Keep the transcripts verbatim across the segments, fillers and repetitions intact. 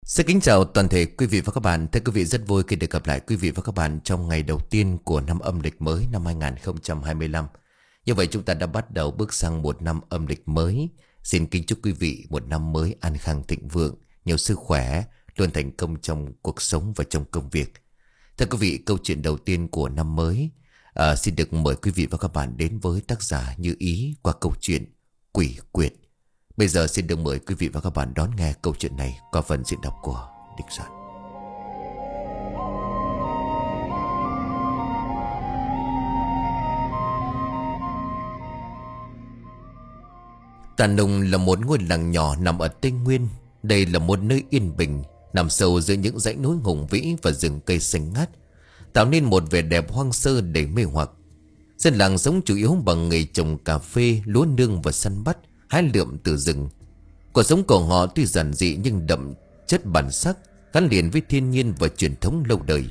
Xin kính chào toàn thể quý vị và các bạn. Thưa quý vị, rất vui khi được gặp lại quý vị và các bạn trong ngày đầu tiên của năm âm lịch mới năm hai nghìn không trăm hai mươi lăm. Như vậy chúng ta đã bắt đầu bước sang một năm âm lịch mới. Xin kính chúc quý vị một năm mới an khang thịnh vượng, nhiều sức khỏe, luôn thành công trong cuộc sống và trong công việc. Thưa quý vị, câu chuyện đầu tiên của năm mới à, xin được mời quý vị và các bạn đến với tác giả Như Ý qua câu chuyện Quỷ Quyệt. Bây giờ xin được mời quý vị và các bạn đón nghe câu chuyện này qua phần diễn đọc của Đinh Soạn. Tà Nung là một ngôi làng nhỏ nằm ở Tây Nguyên. Đây là một nơi yên bình, nằm sâu giữa những dãy núi hùng vĩ và rừng cây xanh ngát, tạo nên một vẻ đẹp hoang sơ đầy mê hoặc. Dân làng sống chủ yếu bằng nghề trồng cà phê, lúa nương và săn bắt, hái lượm từ rừng. Cuộc sống của họ tuy giản dị nhưng đậm chất bản sắc, gắn liền với thiên nhiên và truyền thống lâu đời.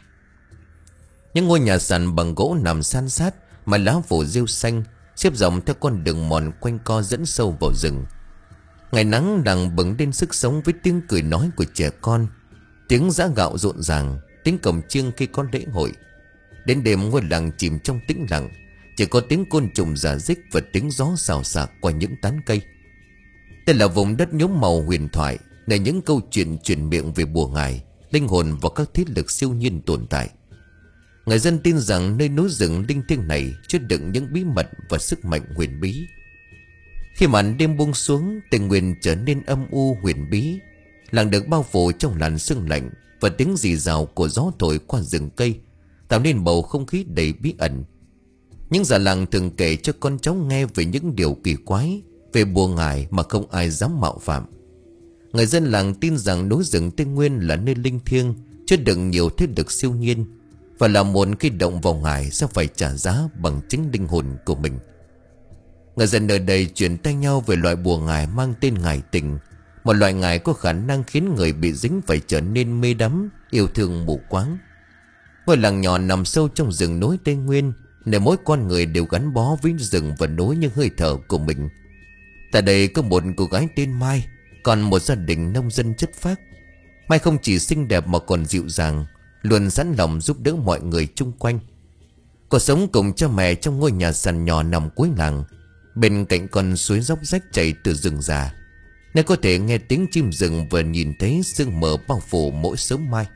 Những ngôi nhà sàn bằng gỗ nằm san sát, mái lá phủ rêu xanh, xếp dọc theo con đường mòn quanh co dẫn sâu vào rừng. Ngày nắng đang bừng lên sức sống với tiếng cười nói của trẻ con, tiếng giã gạo rộn ràng, tiếng cồng chiêng khi có lễ hội. Đến đêm ngôi làng chìm trong tĩnh lặng, chỉ có tiếng côn trùng rả rích và tiếng gió xào xạc qua những tán cây. Đây là vùng đất nhuốm màu huyền thoại, nơi những câu chuyện truyền miệng về bùa ngải, linh hồn và các thiết lực siêu nhiên tồn tại. Người dân tin rằng nơi núi rừng linh thiêng này chứa đựng những bí mật và sức mạnh huyền bí. Khi màn đêm buông xuống, Tây Nguyên trở nên âm u huyền bí. Làng được bao phủ trong làn sương lạnh và tiếng rì rào của gió thổi qua rừng cây, tạo nên bầu không khí đầy bí ẩn. Những già làng thường kể cho con cháu nghe về những điều kỳ quái, về bùa ngải mà không ai dám mạo phạm. Người dân làng tin rằng núi rừng Tây Nguyên là nơi linh thiêng, chứa đựng nhiều thế lực siêu nhiên, và là một khi động vào ngải sẽ phải trả giá bằng chính linh hồn của mình. Người dân ở đây truyền tay nhau về loại bùa ngải mang tên ngải tình, một loại ngải có khả năng khiến người bị dính phải trở nên mê đắm, yêu thương mù quáng. Ngôi làng nhỏ nằm sâu trong rừng núi Tây Nguyên, nơi mỗi con người đều gắn bó với rừng và núi như hơi thở của mình. Tại đây có một cô gái tên Mai, còn một gia đình nông dân chất phác. Mai không chỉ xinh đẹp mà còn dịu dàng, luôn sẵn lòng giúp đỡ mọi người chung quanh. Cô sống cùng cha mẹ trong ngôi nhà sàn nhỏ nằm cuối làng, bên cạnh con suối róc rách chảy từ rừng già, nơi có thể nghe tiếng chim rừng và nhìn thấy sương mờ bao phủ mỗi sớm mai.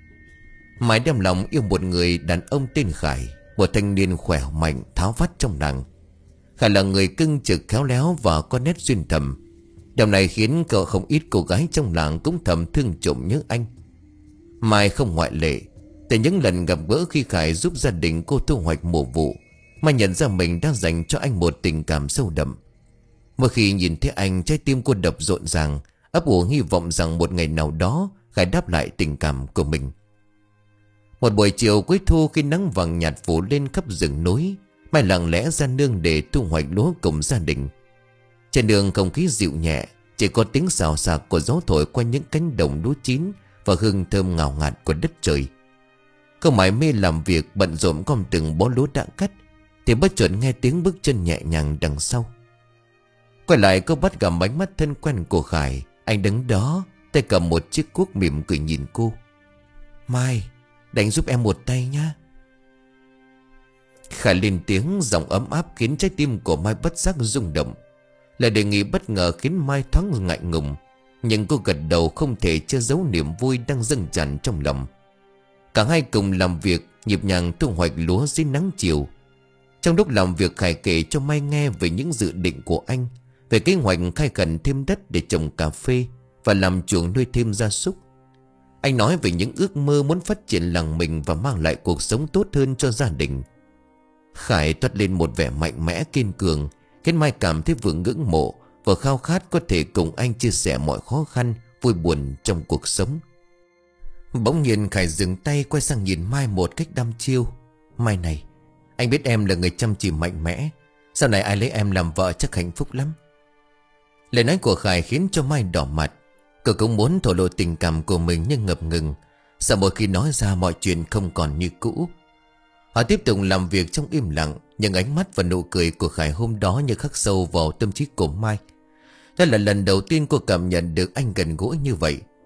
Mai đem lòng yêu một người đàn ông tên Khải, một thanh niên khỏe mạnh tháo vát trong làng. Khải là người cưng trực khéo léo và có nét duyên thầm. Điều này khiến cậu không ít cô gái trong làng cũng thầm thương trộm nhớ anh. Mai không ngoại lệ. Từ những lần gặp gỡ khi Khải giúp gia đình cô thu hoạch mùa vụ, Mai nhận ra mình đang dành cho anh một tình cảm sâu đậm. Mỗi khi nhìn thấy anh, trái tim cô đập rộn ràng, ấp ủ hy vọng rằng một ngày nào đó Khải đáp lại tình cảm của mình. Một buổi chiều cuối thu, khi nắng vàng nhạt phủ lên khắp rừng núi, Mai lặng lẽ ra nương để thu hoạch lúa cùng gia đình. Trên đường không khí dịu nhẹ, chỉ có tiếng xào xạc của gió thổi qua những cánh đồng lúa chín và hương thơm ngào ngạt của đất trời. Cô mải mê làm việc bận rộn gom từng bó lúa đã cắt, thì bất chợt nghe tiếng bước chân nhẹ nhàng đằng sau. Quay lại, cô bắt gặp ánh mắt thân quen của Khải. Anh đứng đó, tay cầm một chiếc cuốc, mỉm cười nhìn cô. Mai, đánh giúp em một tay nhá. Khải lên tiếng, giọng ấm áp khiến trái tim của Mai bất giác rung động. Lời đề nghị bất ngờ khiến Mai thoáng ngại ngùng, nhưng cô gật đầu không thể che giấu niềm vui đang dâng tràn trong lòng. Cả hai cùng làm việc nhịp nhàng thu hoạch lúa dưới nắng chiều. Trong lúc làm việc, Khải kể cho Mai nghe về những dự định của anh, về kế hoạch khai khẩn thêm đất để trồng cà phê và làm chuồng nuôi thêm gia súc. Anh nói về những ước mơ muốn phát triển làng mình và mang lại cuộc sống tốt hơn cho gia đình. Khải toát lên một vẻ mạnh mẽ kiên cường, khiến Mai cảm thấy vừa ngưỡng mộ và khao khát có thể cùng anh chia sẻ mọi khó khăn, vui buồn trong cuộc sống. Bỗng nhiên Khải dừng tay, quay sang nhìn Mai một cách đăm chiêu. Mai này, anh biết em là người chăm chỉ mạnh mẽ, sau này ai lấy em làm vợ chắc hạnh phúc lắm. Lời nói của Khải khiến cho Mai đỏ mặt. Cô cũng muốn thổ lộ tình cảm của mình nhưng ngập ngừng, sợ mỗi khi nói ra mọi chuyện không còn như cũ. Họ tiếp tục làm việc trong im lặng, nhưng ánh mắt và nụ cười của Khải hôm đó như khắc sâu vào tâm trí của Mai. Đó là lần đầu tiên cô cảm nhận được anh gần gũi như vậy.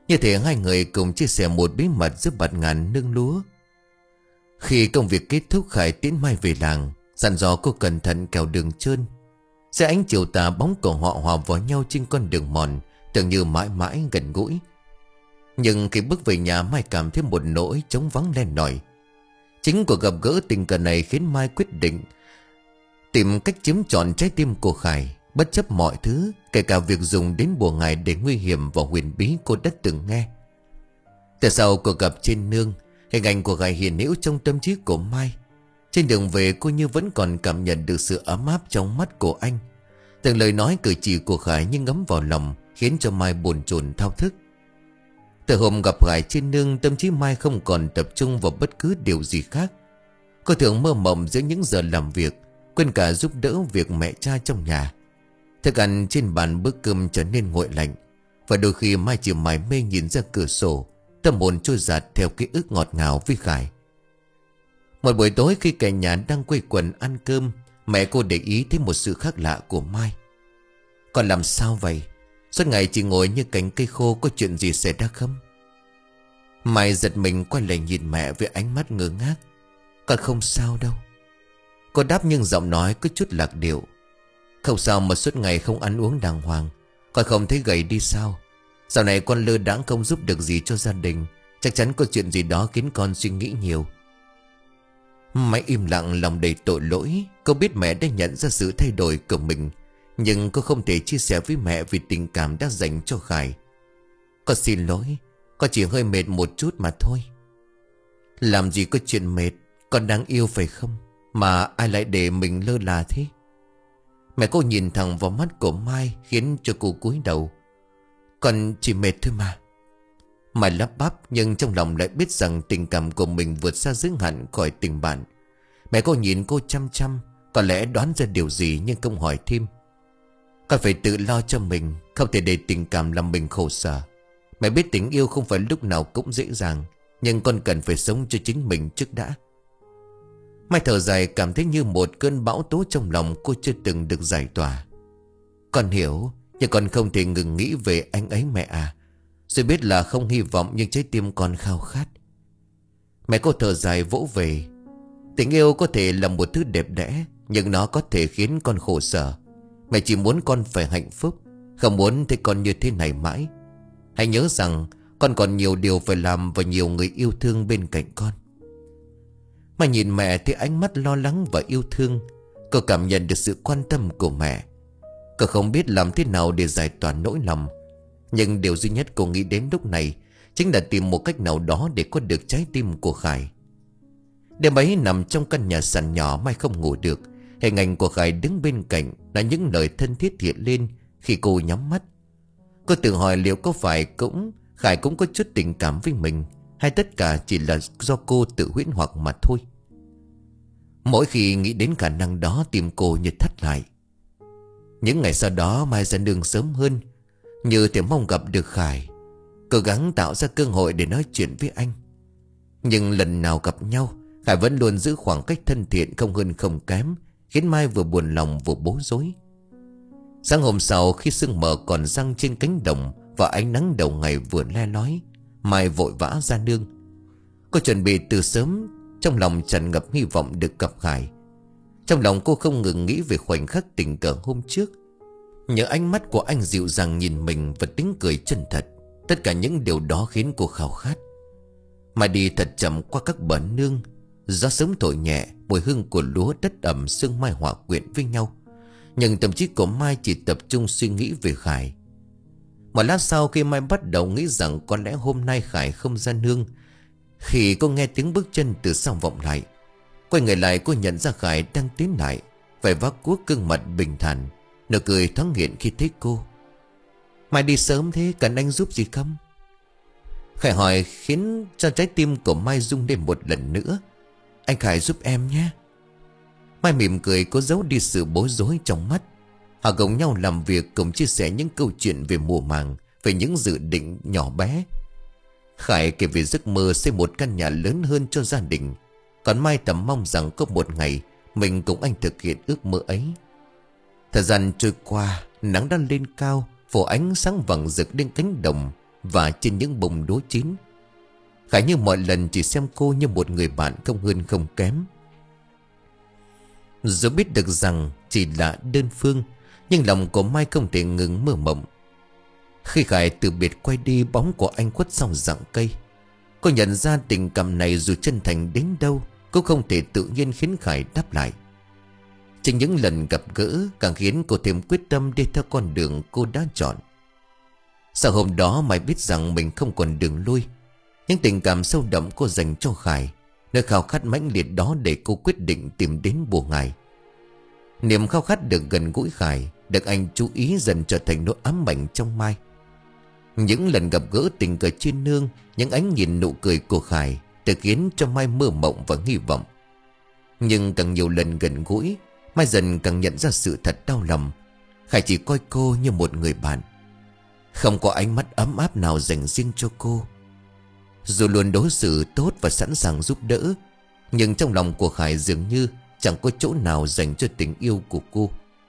Như thể hai người cùng chia sẻ một bí mật giữa bạt ngàn nương lúa. Khi công việc kết thúc, Khải tiễn Mai về làng, dặn dò cô cẩn thận kẻo đường trơn. Xe ánh chiều tà bóng của họ hòa vào nhau trên con đường mòn, tưởng như mãi mãi gần gũi. Nhưng khi bước về nhà, Mai cảm thấy một nỗi trống vắng len lỏi. Chính cuộc gặp gỡ tình cờ này khiến Mai quyết định tìm cách chiếm trọn trái tim của Khải, bất chấp mọi thứ, kể cả việc dùng đến bùa ngải để nguy hiểm và huyền bí cô đã từng nghe. Từ sau cuộc gặp trên nương, hình ảnh của Khải hiện hữu trong tâm trí của Mai. Trên đường về, cô như vẫn còn cảm nhận được sự ấm áp trong mắt của anh. Từng lời nói cử chỉ của Khải như ngấm vào lòng, khiến cho Mai bồn chồn thao thức. Từ hôm gặp Khải trên nương, tâm trí Mai không còn tập trung vào bất cứ điều gì khác. Cô thường mơ mộng giữa những giờ làm việc, quên cả giúp đỡ việc mẹ cha trong nhà. Thức ăn trên bàn bữa cơm trở nên nguội lạnh, và đôi khi Mai chỉ mải mê nhìn ra cửa sổ, tâm hồn trôi dạt theo ký ức ngọt ngào với Khải. Một buổi tối khi cả nhà đang quây quần ăn cơm, mẹ cô để ý thấy một sự khác lạ của Mai. Con làm sao vậy? Suốt ngày chỉ ngồi như cành cây khô, có chuyện gì xảy ra không? Mai giật mình quay lại nhìn mẹ với ánh mắt ngơ ngác. Con không sao đâu. Cô đáp nhưng giọng nói có chút lạc điệu. Không sao mà suốt ngày không ăn uống đàng hoàng. Con không thấy gầy đi sao? Dạo này con lơ đãng không giúp được gì cho gia đình. Chắc chắn có chuyện gì đó khiến con suy nghĩ nhiều. Mai im lặng, lòng đầy tội lỗi. Cô biết mẹ đã nhận ra sự thay đổi của mình, nhưng cô không thể chia sẻ với mẹ vì tình cảm đã dành cho Khải. Con xin lỗi, con chỉ hơi mệt một chút mà thôi. Làm gì có chuyện mệt, con đáng yêu phải không? Mà ai lại để mình lơ là thế? Mẹ cô nhìn thẳng vào mắt của Mai, khiến cho cô cúi đầu. Con chỉ mệt thôi mà. Mai lắp bắp, nhưng trong lòng lại biết rằng tình cảm của mình vượt xa giới hạn khỏi tình bạn. Mẹ cô nhìn cô chăm chăm, có lẽ đoán ra điều gì nhưng không hỏi thêm. Con phải tự lo cho mình, không thể để tình cảm làm mình khổ sở. Mẹ biết tình yêu không phải lúc nào cũng dễ dàng, nhưng con cần phải sống cho chính mình trước đã. Mai thở dài, cảm thấy như một cơn bão tố trong lòng cô chưa từng được giải tỏa. Con hiểu, nhưng con không thể ngừng nghĩ về anh ấy mẹ à. Rồi biết là không hy vọng, nhưng trái tim con khao khát. Mẹ cô thở dài vỗ về. Tình yêu có thể là một thứ đẹp đẽ, nhưng nó có thể khiến con khổ sở. Mẹ chỉ muốn con phải hạnh phúc, không muốn thấy con như thế này mãi. Hãy nhớ rằng con còn nhiều điều phải làm và nhiều người yêu thương bên cạnh con. Mà nhìn mẹ thấy ánh mắt lo lắng và yêu thương, cô cảm nhận được sự quan tâm của mẹ. Cô không biết làm thế nào để giải tỏa nỗi lòng, nhưng điều duy nhất cô nghĩ đến lúc này chính là tìm một cách nào đó để có được trái tim của Khải. Đêm ấy nằm trong căn nhà sàn nhỏ, Mai không ngủ được. Hình ảnh của Khải đứng bên cạnh là những lời thân thiết hiện lên khi cô nhắm mắt. Cô tự hỏi liệu có phải cũng Khải cũng có chút tình cảm với mình, hay tất cả chỉ là do cô tự huyễn hoặc mà thôi. Mỗi khi nghĩ đến khả năng đó, tim cô như thắt lại. Những ngày sau đó, Mai ra đường sớm hơn, như thể mong gặp được Khải, cố gắng tạo ra cơ hội để nói chuyện với anh. Nhưng lần nào gặp nhau, Khải vẫn luôn giữ khoảng cách thân thiện, không hơn không kém, khiến Mai vừa buồn lòng vừa bối rối. Sáng hôm sau, khi sương mờ còn giăng trên cánh đồng và ánh nắng đầu ngày vừa le lói, Mai vội vã ra nương. Cô chuẩn bị từ sớm, trong lòng tràn ngập hy vọng được gặp Khải. Trong lòng cô không ngừng nghĩ về khoảnh khắc tình cờ hôm trước. Nhớ ánh mắt của anh dịu dàng nhìn mình và tiếng cười chân thật, tất cả những điều đó khiến cô khao khát. Mai đi thật chậm qua các bờ nương. Gió sớm thổi nhẹ, mùi hương của lúa đất ẩm sương mai hòa quyện với nhau. Nhưng tâm trí của Mai chỉ tập trung suy nghĩ về Khải. Một lát sau, khi Mai bắt đầu nghĩ rằng có lẽ hôm nay Khải không ra nương, khi cô nghe tiếng bước chân từ sau vọng lại. Quay người lại, cô nhận ra Khải đang tiến lại, vẻ vác cuốc, gương mặt bình thản, nụ cười thoáng hiện khi thấy cô. Mai đi sớm thế, cần anh giúp gì không? Khải hỏi khiến cho trái tim của Mai rung lên một lần nữa. Anh Khải giúp em nhé. Mai mỉm cười, cố giấu đi sự bối rối trong mắt. Họ cùng nhau làm việc, cùng chia sẻ những câu chuyện về mùa màng, về những dự định nhỏ bé. Khải kể về giấc mơ xây một căn nhà lớn hơn cho gia đình, còn Mai thầm mong rằng có một ngày mình cùng anh thực hiện ước mơ ấy. Thời gian trôi qua, nắng đã lên cao, phủ ánh sáng vàng rực lên cánh đồng và trên những bông lúa chín. Khải như mọi lần chỉ xem cô như một người bạn không hơn không kém. Dù biết được rằng chỉ là đơn phương, nhưng lòng của Mai không thể ngừng mơ mộng. Khi Khải từ biệt quay đi, bóng của anh khuất sau rặng cây. Cô nhận ra tình cảm này dù chân thành đến đâu cũng không thể tự nhiên khiến Khải đáp lại. Chính những lần gặp gỡ càng khiến cô thêm quyết tâm đi theo con đường cô đã chọn. Sau hôm đó Mai biết rằng mình không còn đường lui. Những tình cảm sâu đậm cô dành cho Khải, nơi khao khát mãnh liệt đó để cô quyết định tìm đến Bùa Ngải. Niềm khao khát được gần gũi Khải, được anh chú ý dần trở thành nỗi ám ảnh trong Mai. Những lần gặp gỡ tình cờ trên nương, những ánh nhìn nụ cười của Khải đã khiến cho Mai mơ mộng và hy vọng. Nhưng càng nhiều lần gần gũi, Mai dần càng nhận ra sự thật đau lòng. Khải chỉ coi cô như một người bạn, không có ánh mắt ấm áp nào dành riêng cho cô. Dù luôn đối xử tốt và sẵn sàng giúp đỡ, nhưng trong lòng của Khải dường như chẳng có chỗ nào dành cho tình yêu của cô.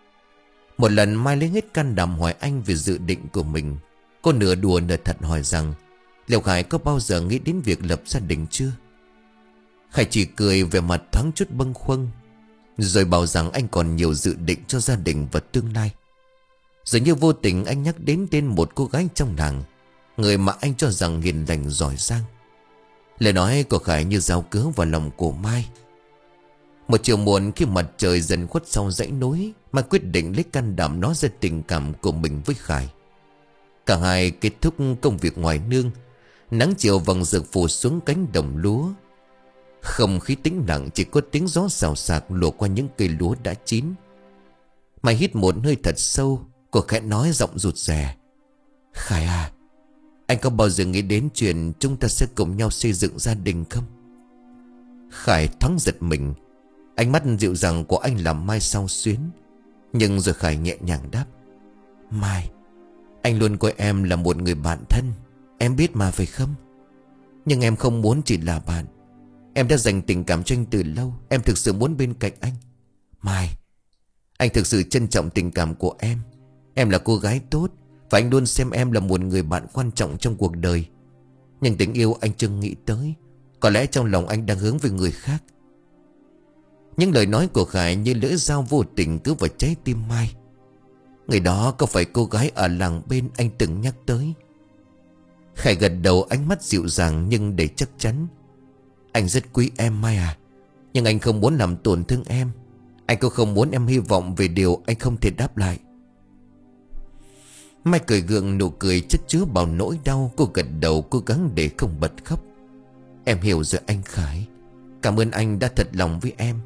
Một lần Mai lấy hết can đảm hỏi anh về dự định của mình. Cô nửa đùa nửa thật hỏi rằng liệu Khải có bao giờ nghĩ đến việc lập gia đình chưa? Khải chỉ cười, vẻ mặt thoáng chút bâng khuâng, rồi bảo rằng anh còn nhiều dự định cho gia đình và tương lai. Rồi như vô tình anh nhắc đến tên một cô gái trong làng, người mà anh cho rằng hiền lành giỏi giang. Lời nói của Khải như dao cứa vào lòng của Mai. Một chiều muộn khi mặt trời dần khuất sau dãy núi, Mai quyết định lấy can đảm nói ra tình cảm của mình với Khải. Cả hai kết thúc công việc ngoài nương. Nắng chiều vầng rực phủ xuống cánh đồng lúa. Không khí tĩnh lặng, chỉ có tiếng gió xào xạc lùa qua những cây lúa đã chín. Mai hít một hơi thật sâu, cô khẽ nói giọng rụt rè: Khải à, anh có bao giờ nghĩ đến chuyện chúng ta sẽ cùng nhau xây dựng gia đình không? Khải thoáng giật mình. Ánh mắt dịu dàng của anh làm Mai xao xuyến. Nhưng rồi Khải nhẹ nhàng đáp: Mai, anh luôn coi em là một người bạn thân, em biết mà phải không? Nhưng em không muốn chỉ là bạn. Em đã dành tình cảm cho anh từ lâu. Em thực sự muốn bên cạnh anh. Mai, anh thực sự trân trọng tình cảm của em. Em là cô gái tốt, và anh luôn xem em là một người bạn quan trọng trong cuộc đời. Nhưng tình yêu anh chưa nghĩ tới. Có lẽ trong lòng anh đang hướng về người khác. Những lời nói của Khải như lưỡi dao vô tình cứ vào trái tim Mai. Người đó có phải cô gái ở làng bên anh từng nhắc tới? Khải gật đầu, ánh mắt dịu dàng nhưng đầy chắc chắn. Anh rất quý em Mai à, nhưng anh không muốn làm tổn thương em. Anh cũng không muốn em hy vọng về điều anh không thể đáp lại. Mai cười gượng, nụ cười chất chứa bao nỗi đau. Cô gật đầu, cố gắng để không bật khóc. Em hiểu rồi anh Khải. Cảm ơn anh đã thật lòng với em.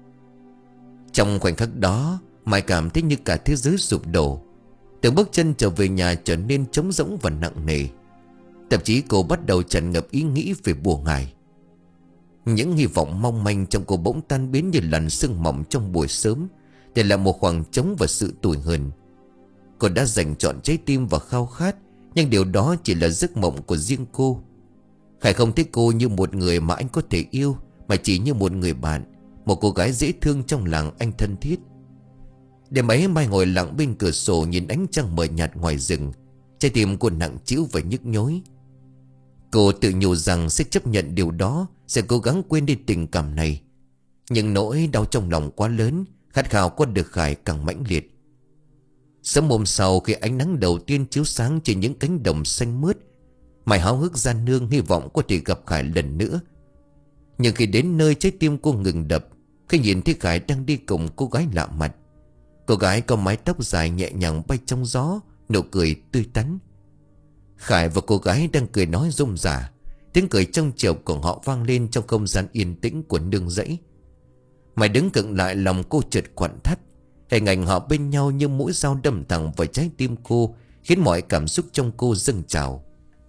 Trong khoảnh khắc đó, Mai cảm thấy như cả thế giới sụp đổ. Từng bước chân trở về nhà trở nên trống rỗng và nặng nề. Thậm chí cô bắt đầu tràn ngập ý nghĩ về Bùa Ngải. Những hy vọng mong manh trong cô bỗng tan biến như làn sương mỏng trong buổi sớm, để lại một khoảng trống và sự tủi hờn. Cô đã dành trọn trái tim và khao khát, nhưng điều đó chỉ là giấc mộng của riêng cô. Khải không thấy cô như một người mà anh có thể yêu, mà chỉ như một người bạn, một cô gái dễ thương trong làng anh thân thiết. Đêm ấy Mai ngồi lặng bên cửa sổ nhìn ánh trăng mờ nhạt ngoài rừng. Trái tim cô nặng trĩu và nhức nhối. Cô tự nhủ rằng sẽ chấp nhận điều đó, sẽ cố gắng quên đi tình cảm này. Nhưng nỗi đau trong lòng quá lớn, khát khao có được Khải càng mãnh liệt. Sớm hôm sau, khi ánh nắng đầu tiên chiếu sáng trên những cánh đồng xanh mướt, Mai háo hức ra nương, hy vọng có thể gặp Khải lần nữa. Nhưng khi đến nơi, trái tim cô ngừng đập khi nhìn thấy Khải đang đi cùng cô gái lạ mặt. Cô gái có mái tóc dài nhẹ nhàng bay trong gió, nụ cười tươi tắn. Khải và cô gái đang cười nói rôm rả. Tiếng cười trong trẻo của họ vang lên trong không gian yên tĩnh của nương rẫy. Mai đứng cận lại, lòng cô chợt quặn thắt. Hình ảnh họ bên nhau như mũi dao đâm thẳng vào trái tim cô, khiến mọi cảm xúc trong cô dâng trào.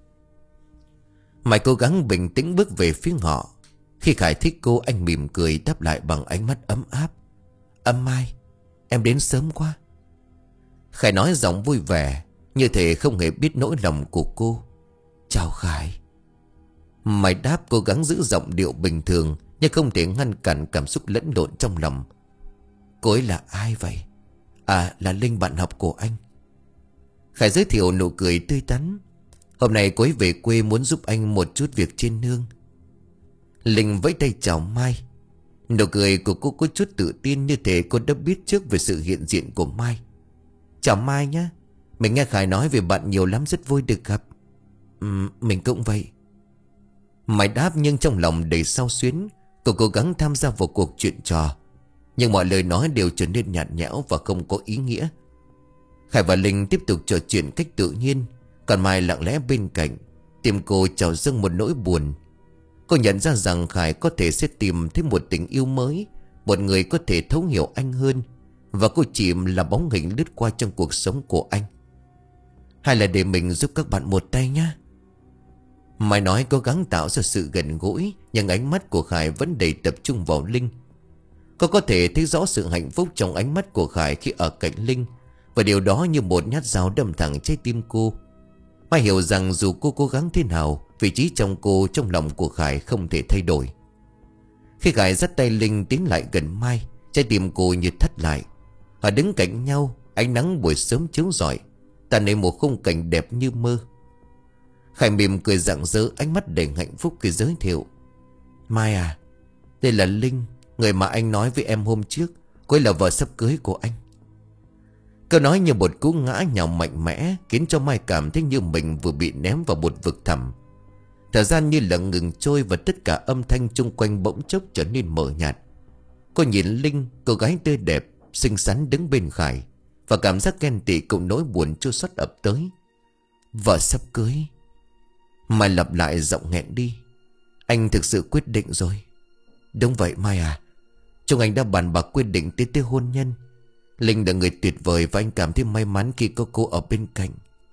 Mai cố gắng bình tĩnh bước về phía họ. Khi Khải thích cô, anh mỉm cười đáp lại bằng ánh mắt ấm áp. Âm Mai, em đến sớm quá. Khải nói giọng vui vẻ, như thể không hề biết nỗi lòng của cô. Chào Khải. Mai đáp, cố gắng giữ giọng điệu bình thường, nhưng không thể ngăn cản cảm xúc lẫn lộn trong lòng. Cô ấy là ai vậy? À, là Linh, bạn học của anh. Khải giới thiệu, nụ cười tươi tắn. Hôm nay cô ấy về quê muốn giúp anh một chút việc trên nương. Linh vẫy tay chào Mai. Nụ cười của cô có chút tự tin, như thể cô đã biết trước về sự hiện diện của Mai. Chào Mai nhé. Mình nghe Khải nói về bạn nhiều lắm, rất vui được gặp. Ừ, mình cũng vậy. Mai đáp nhưng trong lòng đầy xao xuyến. Cô cố gắng tham gia vào cuộc chuyện trò, nhưng mọi lời nói đều trở nên nhạt nhẽo và không có ý nghĩa. Khải và Linh tiếp tục trò chuyện cách tự nhiên, còn Mai lặng lẽ bên cạnh. Tim cô trào dâng một nỗi buồn. Cô nhận ra rằng Khải có thể sẽ tìm thấy một tình yêu mới, một người có thể thấu hiểu anh hơn, và cô chỉ là bóng hình lướt qua trong cuộc sống của anh. Hay là để mình giúp các bạn một tay nhé. Mai nói cố gắng tạo ra sự gần gũi, nhưng ánh mắt của Khải vẫn đầy tập trung vào Linh. Cô có thể thấy rõ sự hạnh phúc trong ánh mắt của Khải khi ở cạnh Linh, và điều đó như một nhát dao đâm thẳng trái tim cô. Mai hiểu rằng dù cô cố gắng thế nào, vị trí trong cô trong lòng của Khải không thể thay đổi. Khi Khải dắt tay Linh tiến lại gần Mai, trái tim cô như thắt lại. Họ đứng cạnh nhau, ánh nắng buổi sớm chiếu rọi, tạo nên một khung cảnh đẹp như mơ. Khải mỉm cười rạng rỡ, ánh mắt đầy hạnh phúc khi giới thiệu. Mai à, đây là Linh, người mà anh nói với em hôm trước. Cô ấy là vợ sắp cưới của anh. Câu nói như một cú ngã nhào mạnh mẽ, khiến cho Mai cảm thấy như mình vừa bị ném vào một vực thẳm. Thời gian như là ngừng trôi, và tất cả âm thanh chung quanh bỗng chốc trở nên mờ nhạt. Cô nhìn Linh, cô gái tươi đẹp, xinh xắn đứng bên Khải, và cảm giác ghen tị cùng nỗi buồn chua xót ập tới. Vợ sắp cưới. Mai lặp lại giọng nghẹn đi. Anh thực sự quyết định rồi. Đúng vậy Mai à, chúng anh đã bàn bạc quyết định tiến tới hôn nhân. Linh là người tuyệt vời, và anh cảm thấy may mắn khi có cô ở bên cạnh.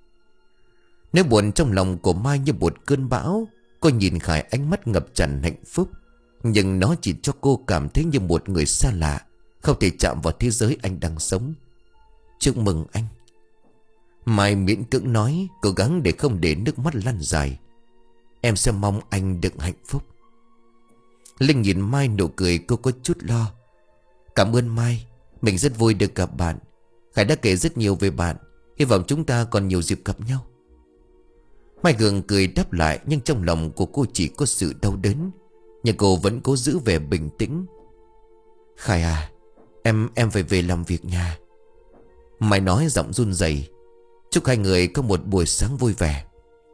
Nếu buồn trong lòng của Mai như một cơn bão, cô nhìn Khải ánh mắt ngập tràn hạnh phúc, nhưng nó chỉ cho cô cảm thấy như một người xa lạ, không thể chạm vào thế giới anh đang sống. Chúc mừng anh. Mai miễn cưỡng nói, cố gắng để không để nước mắt lăn dài. Em sẽ mong anh được hạnh phúc. Linh nhìn Mai, nụ cười cô có chút lo. Cảm ơn Mai, mình rất vui được gặp bạn. Khải đã kể rất nhiều về bạn, hy vọng chúng ta còn nhiều dịp gặp nhau. Mai gượng cười đáp lại, nhưng trong lòng của cô chỉ có sự đau đớn. Nhưng cô vẫn cố giữ vẻ bình tĩnh. Khải à, Em em phải về làm việc nhà. Mai nói giọng run rẩy. Chúc hai người có một buổi sáng vui vẻ.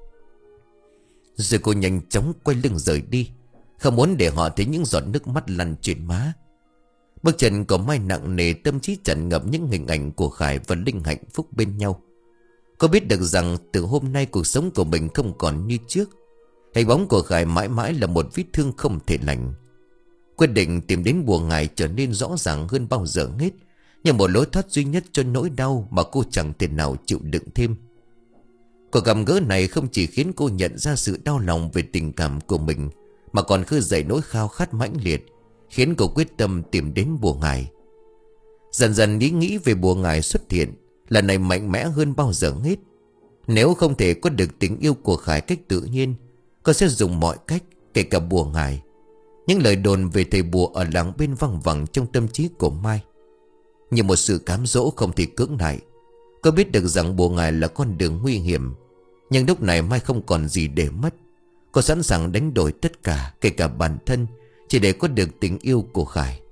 Rồi cô nhanh chóng quay lưng rời đi, không muốn để họ thấy những giọt nước mắt lăn trên má. Bước chân của Mai nặng nề, tâm trí tràn ngập những hình ảnh của Khải và Linh hạnh phúc bên nhau. Cô biết được rằng từ hôm nay cuộc sống của mình không còn như trước. Hình bóng của Khải mãi mãi là một vết thương không thể lành. Quyết định tìm đến Bùa Ngải trở nên rõ ràng hơn bao giờ hết, như một lối thoát duy nhất cho nỗi đau mà cô chẳng thể nào chịu đựng thêm. Cuộc gặp gỡ này không chỉ khiến cô nhận ra sự đau lòng về tình cảm của mình, mà còn khơi dậy nỗi khao khát mãnh liệt, khiến cô quyết tâm tìm đến Bùa Ngải. Dần dần ý nghĩ về Bùa Ngải xuất hiện, lần này mạnh mẽ hơn bao giờ hết. Nếu không thể có được tình yêu của Khải cách tự nhiên, cô sẽ dùng mọi cách, kể cả Bùa Ngải. Những lời đồn về thầy bùa ở làng bên văng vẳng trong tâm trí của Mai, như một sự cám dỗ không thể cưỡng lại. Cô biết được rằng Bùa Ngải là con đường nguy hiểm, nhưng lúc này Mai không còn gì để mất. Cô sẵn sàng đánh đổi tất cả, kể cả bản thân, chỉ để có được tình yêu của Khải.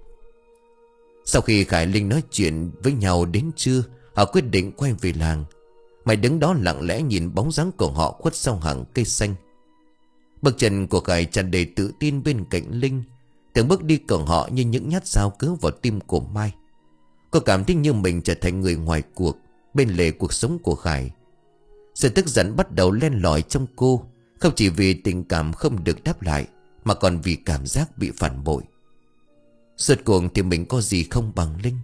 Sau khi Khải Linh nói chuyện với nhau đến trưa, họ quyết định quay về làng. Mai đứng đó lặng lẽ nhìn bóng dáng của họ khuất sau hàng cây xanh. Bước chân của Khải tràn đầy tự tin bên cạnh Linh, từng bước đi của họ như những nhát dao cứa vào tim của Mai. Cô cảm thấy như mình trở thành người ngoài cuộc, bên lề cuộc sống của Khải. Sự tức giận bắt đầu len lỏi trong cô, không chỉ vì tình cảm không được đáp lại, mà còn vì cảm giác bị phản bội. Rốt cuộc thì mình có gì không bằng Linh?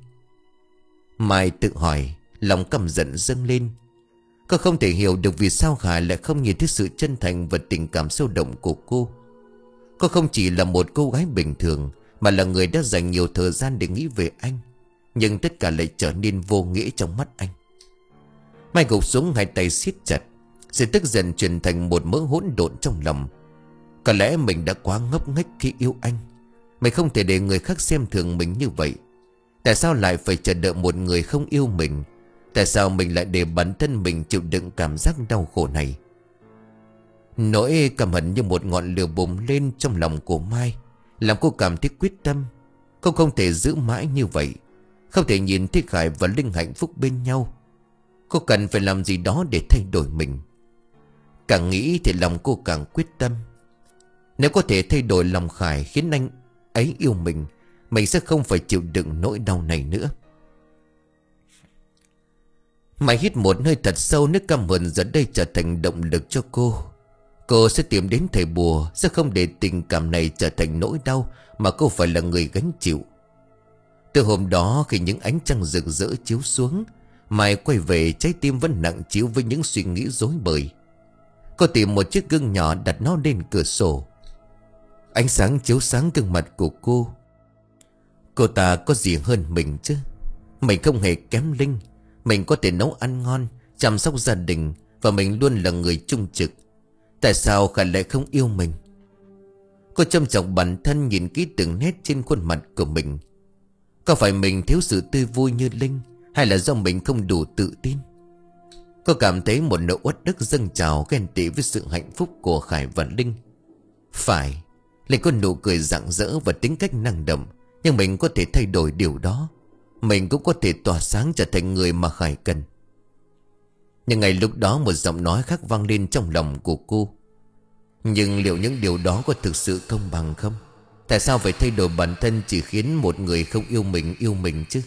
Mai tự hỏi, lòng căm giận dâng lên. Cô không thể hiểu được vì sao Khải lại không nhìn thấy sự chân thành và tình cảm sâu đậm của cô. Cô không chỉ là một cô gái bình thường, mà là người đã dành nhiều thời gian để nghĩ về anh. Nhưng tất cả lại trở nên vô nghĩa trong mắt anh. Mai gục xuống, hai tay siết chặt. Sự tức giận chuyển thành một mớ hỗn độn trong lòng. Có lẽ mình đã quá ngốc nghếch khi yêu anh. Mình không thể để người khác xem thường mình như vậy. Tại sao lại phải chờ đợi một người không yêu mình? Tại sao mình lại để bản thân mình chịu đựng cảm giác đau khổ này? Nỗi căm hận như một ngọn lửa bùng lên trong lòng của Mai, làm cô cảm thấy quyết tâm. Cô không thể giữ mãi như vậy, không thể nhìn thấy Khải và Linh hạnh phúc bên nhau. Cô cần phải làm gì đó để thay đổi mình. Càng nghĩ thì lòng cô càng quyết tâm. Nếu có thể thay đổi lòng Khải, khiến anh ấy yêu mình, mình sẽ không phải chịu đựng nỗi đau này nữa. Mai hít một hơi thật sâu, nước căm hận giờ đây trở thành động lực cho cô. Cô sẽ tìm đến thầy bùa, sẽ không để tình cảm này trở thành nỗi đau mà cô phải là người gánh chịu. Từ hôm đó, khi những ánh trăng rực rỡ chiếu xuống, Mai quay về, trái tim vẫn nặng trĩu với những suy nghĩ rối bời. Cô tìm một chiếc gương nhỏ đặt nó lên cửa sổ. Ánh sáng chiếu sáng gương mặt của cô. Cô ta có gì hơn mình chứ? Mình không hề kém Linh. Mình có thể nấu ăn ngon, chăm sóc gia đình, và mình luôn là người trung trực. Tại sao Khải lại không yêu mình? Cô châm chọc bản thân, nhìn kỹ từng nét trên khuôn mặt của mình. Có phải mình thiếu sự tươi vui như Linh, hay là do mình không đủ tự tin? Cô cảm thấy một nỗi uất ức dâng trào, ghen tị với sự hạnh phúc của Khải và Linh. Phải, Linh có nụ cười rạng rỡ và tính cách năng động, nhưng mình có thể thay đổi điều đó. Mình cũng có thể tỏa sáng, trở thành người mà Khải cần. Nhưng ngay lúc đó, một giọng nói khác vang lên trong lòng của cô. Nhưng liệu những điều đó có thực sự công bằng không? Tại sao phải thay đổi bản thân chỉ khiến một người không yêu mình yêu mình chứ?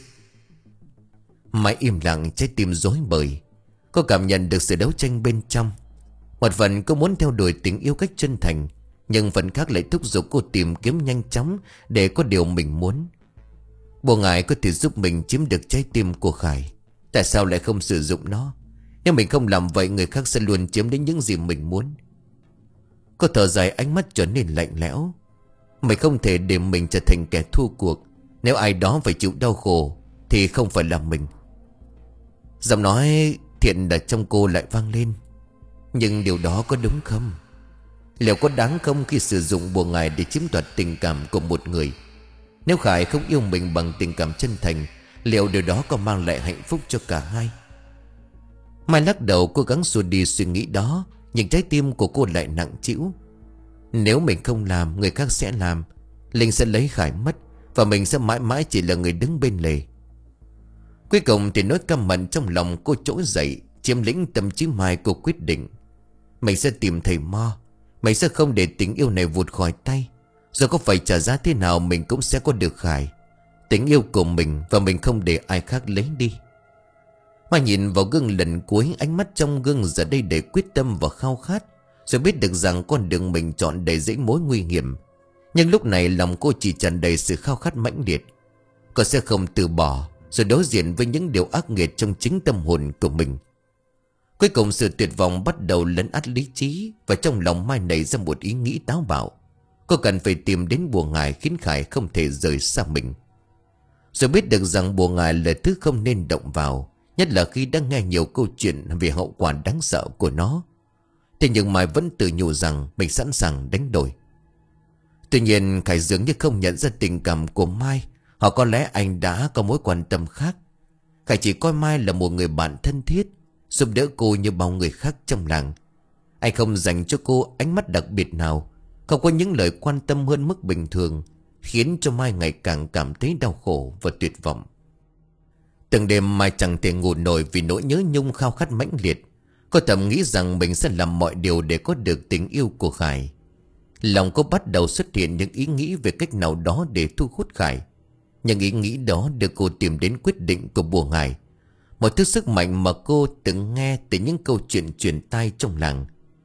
Mai im lặng, trái tim rối bời. Cô cảm nhận được sự đấu tranh bên trong. Một phần cô muốn theo đuổi tình yêu cách chân thành, nhưng phần khác lại thúc giục cô tìm kiếm nhanh chóng để có điều mình muốn. Bùa ngải có thể giúp mình chiếm được trái tim của Khải. Tại sao lại không sử dụng nó? Nếu mình không làm vậy, người khác sẽ luôn chiếm đến những gì mình muốn. Cô thở dài, ánh mắt trở nên lạnh lẽo. Mình không thể để mình trở thành kẻ thua cuộc. Nếu ai đó phải chịu đau khổ thì không phải là mình. Giọng nói thiện ở trong cô lại vang lên. Nhưng điều đó có đúng không? Liệu có đáng không khi sử dụng bùa ngải để chiếm đoạt tình cảm của một người? Nếu Khải không yêu mình bằng tình cảm chân thành, liệu điều đó có mang lại hạnh phúc cho cả hai? Mai lắc đầu, cố gắng xua đi suy nghĩ đó, nhưng trái tim của cô lại nặng trĩu. Nếu mình không làm, người khác sẽ làm. Linh sẽ lấy Khải mất, và mình sẽ mãi mãi chỉ là người đứng bên lề. Cuối cùng thì nỗi căm hận trong lòng cô trỗi dậy, chiếm lĩnh tâm trí Mai. Cô quyết định mình sẽ tìm thầy Mo. Mình sẽ không để tình yêu này vụt khỏi tay. Dù có phải trả giá thế nào, mình cũng sẽ có được Khải, tình yêu của mình, và mình không để ai khác lấy đi. Mai nhìn vào gương lần cuối, ánh mắt trong gương giờ đây đầy quyết tâm và khao khát. Rồi biết được rằng con đường mình chọn đầy dãy mối nguy hiểm. Nhưng lúc này lòng cô chỉ tràn đầy sự khao khát mãnh liệt. Cô sẽ không từ bỏ, rồi đối diện với những điều ác nghiệt trong chính tâm hồn của mình. Cuối cùng sự tuyệt vọng bắt đầu lấn át lý trí, và trong lòng Mai nảy ra một ý nghĩ táo bạo. Cô cần phải tìm đến bùa ngải khiến Khải không thể rời xa mình. Rồi biết được rằng bùa ngải là thứ không nên động vào, nhất là khi đang nghe nhiều câu chuyện về hậu quả đáng sợ của nó. Thế nhưng Mai vẫn tự nhủ rằng mình sẵn sàng đánh đổi. Tuy nhiên Khải dường như không nhận ra tình cảm của Mai. Hoặc có lẽ anh đã có mối quan tâm khác. Khải chỉ coi Mai là một người bạn thân thiết, giúp đỡ cô như bao người khác trong làng. Anh không dành cho cô ánh mắt đặc biệt nào, không có những lời quan tâm hơn mức bình thường, khiến cho Mai ngày càng cảm thấy đau khổ và tuyệt vọng. Từng đêm Mai chẳng thể ngủ nổi vì nỗi nhớ nhung khao khát mãnh liệt. Cô thầm nghĩ rằng mình sẽ làm mọi điều để có được tình yêu của Khải. Lòng cô bắt đầu xuất hiện những ý nghĩ về cách nào đó để thu hút Khải. Nhưng ý nghĩ đó đưa cô tìm đến quyết định của bùa ngải, một thứ sức mạnh mà cô từng nghe từ những câu chuyện truyền tai trong làng.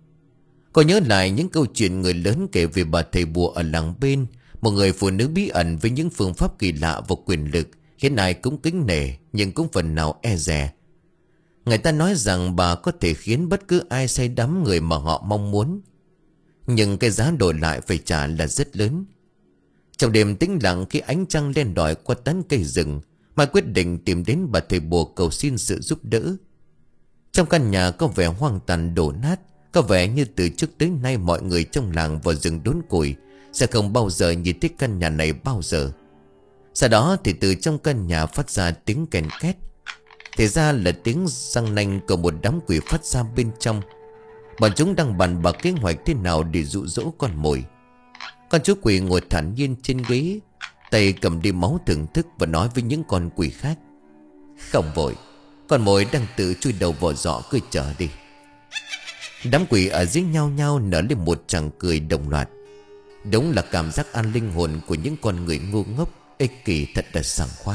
Cô nhớ lại những câu chuyện người lớn kể về bà thầy bùa ở làng bên, một người phụ nữ bí ẩn với những phương pháp kỳ lạ và quyền lực, khiến ai cũng kính nể nhưng cũng phần nào e dè. Người ta nói rằng bà có thể khiến bất cứ ai say đắm người mà họ mong muốn, nhưng cái giá đổi lại phải trả là rất lớn. Trong đêm tĩnh lặng, khi ánh trăng len lỏi qua tán cây rừng, Mai quyết định tìm đến bà thầy bùa cầu xin sự giúp đỡ. Trong căn nhà có vẻ hoang tàn đổ nát, có vẻ như từ trước tới nay mọi người trong làng vào rừng đốn củi sẽ không bao giờ nhìn thấy căn nhà này bao giờ. Sau đó thì từ trong căn nhà phát ra tiếng kèn két. Thì ra là tiếng răng nanh của một đám quỷ phát ra bên trong. Bọn chúng đang bàn bạc kế hoạch thế nào để dụ dỗ con mồi. Con chú quỷ ngồi thản nhiên trên ghế, tay cầm đi máu thưởng thức và nói với những con quỷ khác: Không vội, con mồi đang tự chui đầu vào giỏ, cứ chờ đi. Đám quỷ ở dưới nhao nhao nở lên một tràng cười đồng loạt. Đúng là cảm giác an linh hồn của những con người ngu ngốc, ích kỷ thật là sảng khoái.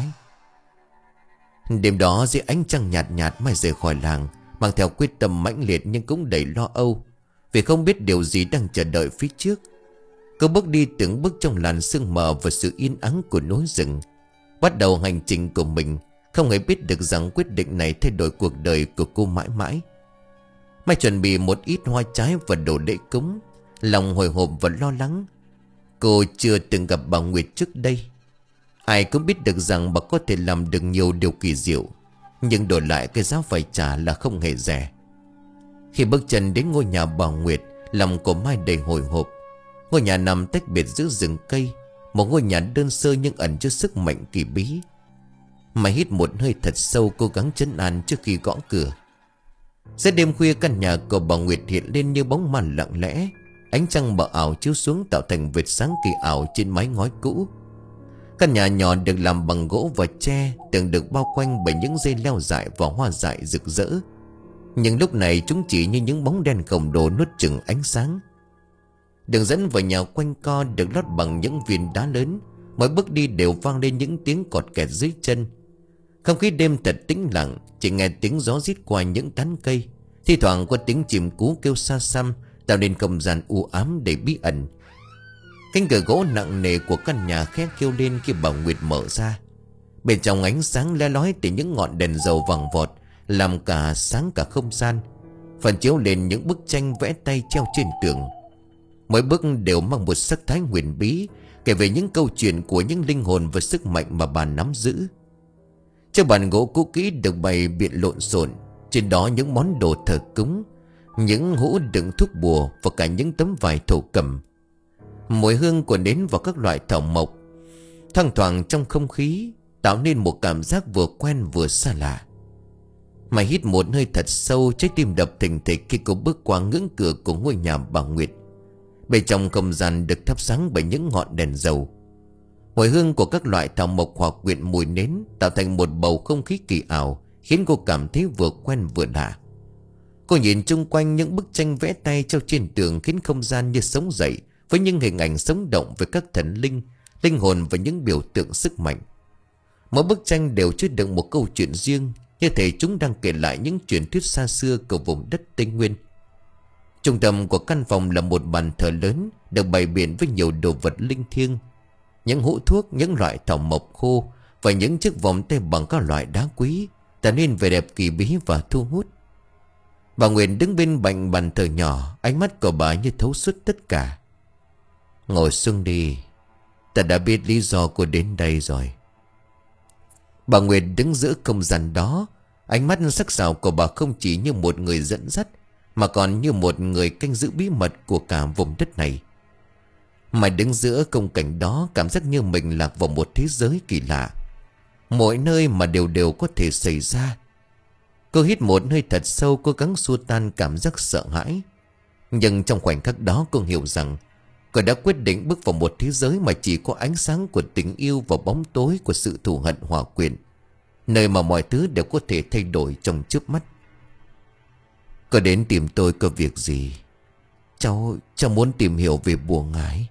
Đêm đó dưới ánh trăng nhạt nhạt, Mai rời khỏi làng, mang theo quyết tâm mãnh liệt nhưng cũng đầy lo âu, vì không biết điều gì đang chờ đợi phía trước. Cô bước đi từng bước trong làn sương mờ và sự yên ắng của núi rừng, bắt đầu hành trình của mình, không hề biết được rằng quyết định này thay đổi cuộc đời của cô mãi mãi. Mai chuẩn bị một ít hoa trái và đồ lễ cúng, lòng hồi hộp và lo lắng. Cô chưa từng gặp bà Nguyệt trước đây. Ai cũng biết được rằng bà có thể làm được nhiều điều kỳ diệu, nhưng đổi lại cái giá phải trả là không hề rẻ. Khi bước chân đến ngôi nhà bà Nguyệt, lòng của Mai đầy hồi hộp. Ngôi nhà nằm tách biệt giữa rừng cây, một ngôi nhà đơn sơ nhưng ẩn chứa sức mạnh kỳ bí. Mai hít một hơi thật sâu, cố gắng trấn an trước khi gõ cửa. Giữa đêm khuya, căn nhà của bà Nguyệt hiện lên như bóng ma lặng lẽ. Ánh trăng mờ ảo chiếu xuống tạo thành vệt sáng kỳ ảo trên mái ngói cũ. Căn nhà nhỏ được làm bằng gỗ và tre, tường được bao quanh bởi những dây leo dại và hoa dại rực rỡ. Nhưng lúc này chúng chỉ như những bóng đen khổng lồ nuốt chửng ánh sáng. Đường dẫn vào nhà quanh co được lót bằng những viên đá lớn, mỗi bước đi đều vang lên những tiếng cọt kẹt dưới chân. Không khí đêm thật tĩnh lặng, chỉ nghe tiếng gió rít qua những tán cây, thi thoảng có tiếng chim cú kêu xa xăm, tạo nên không gian u ám đầy bí ẩn. Cánh cửa gỗ nặng nề của căn nhà khẽ kêu lên khi bà Nguyệt mở ra. Bên trong ánh sáng le lói từ những ngọn đèn dầu vàng vọt, làm cả sáng cả không gian. Phần chiếu lên những bức tranh vẽ tay treo trên tường. Mỗi bức đều mang một sắc thái huyền bí, kể về những câu chuyện của những linh hồn và sức mạnh mà bà nắm giữ. Trên bàn gỗ cũ kỹ được bày biện lộn xộn, trên đó những món đồ thờ cúng, những hũ đựng thuốc bùa và cả những tấm vải thổ cẩm. Mùi hương của nến và các loại thảo mộc thoang thoảng trong không khí, tạo nên một cảm giác vừa quen vừa xa lạ. Mà hít một hơi thật sâu, trái tim đập thình thịch khi cô bước qua ngưỡng cửa của ngôi nhà bà Nguyệt. Bên trong không gian được thắp sáng bởi những ngọn đèn dầu. Mùi hương của các loại thảo mộc hòa quyện mùi nến tạo thành một bầu không khí kỳ ảo, khiến cô cảm thấy vừa quen vừa lạ. Cô nhìn chung quanh những bức tranh vẽ tay treo trên tường, khiến không gian như sống dậy với những hình ảnh sống động về các thần linh, linh hồn và những biểu tượng sức mạnh. Mỗi bức tranh đều chứa đựng một câu chuyện riêng, như thể chúng đang kể lại những truyền thuyết xa xưa của vùng đất Tây Nguyên. Trung tâm của căn phòng là một bàn thờ lớn được bày biện với nhiều đồ vật linh thiêng, những hũ thuốc, những loại thảo mộc khô và những chiếc vòng tay bằng các loại đá quý, tạo nên vẻ đẹp kỳ bí và thu hút. Bà Nguyệt đứng bên cạnh bàn thờ nhỏ, ánh mắt của bà như thấu suốt tất cả. Ngồi xuống đi, ta đã biết lý do cô đến đây rồi. Bà Nguyệt đứng giữa không gian đó, ánh mắt sắc sảo của bà không chỉ như một người dẫn dắt, mà còn như một người canh giữ bí mật của cả vùng đất này. Mà đứng giữa công cảnh đó, cảm giác như mình lạc vào một thế giới kỳ lạ, mỗi nơi mà đều đều có thể xảy ra. Cô hít một hơi thật sâu, cố gắng xua tan cảm giác sợ hãi. Nhưng trong khoảnh khắc đó cô hiểu rằng cô đã quyết định bước vào một thế giới mà chỉ có ánh sáng của tình yêu và bóng tối của sự thù hận hòa quyện, nơi mà mọi thứ đều có thể thay đổi trong chớp mắt. Cô đến tìm tôi có việc gì? Cháu, cháu muốn tìm hiểu về bùa ngải.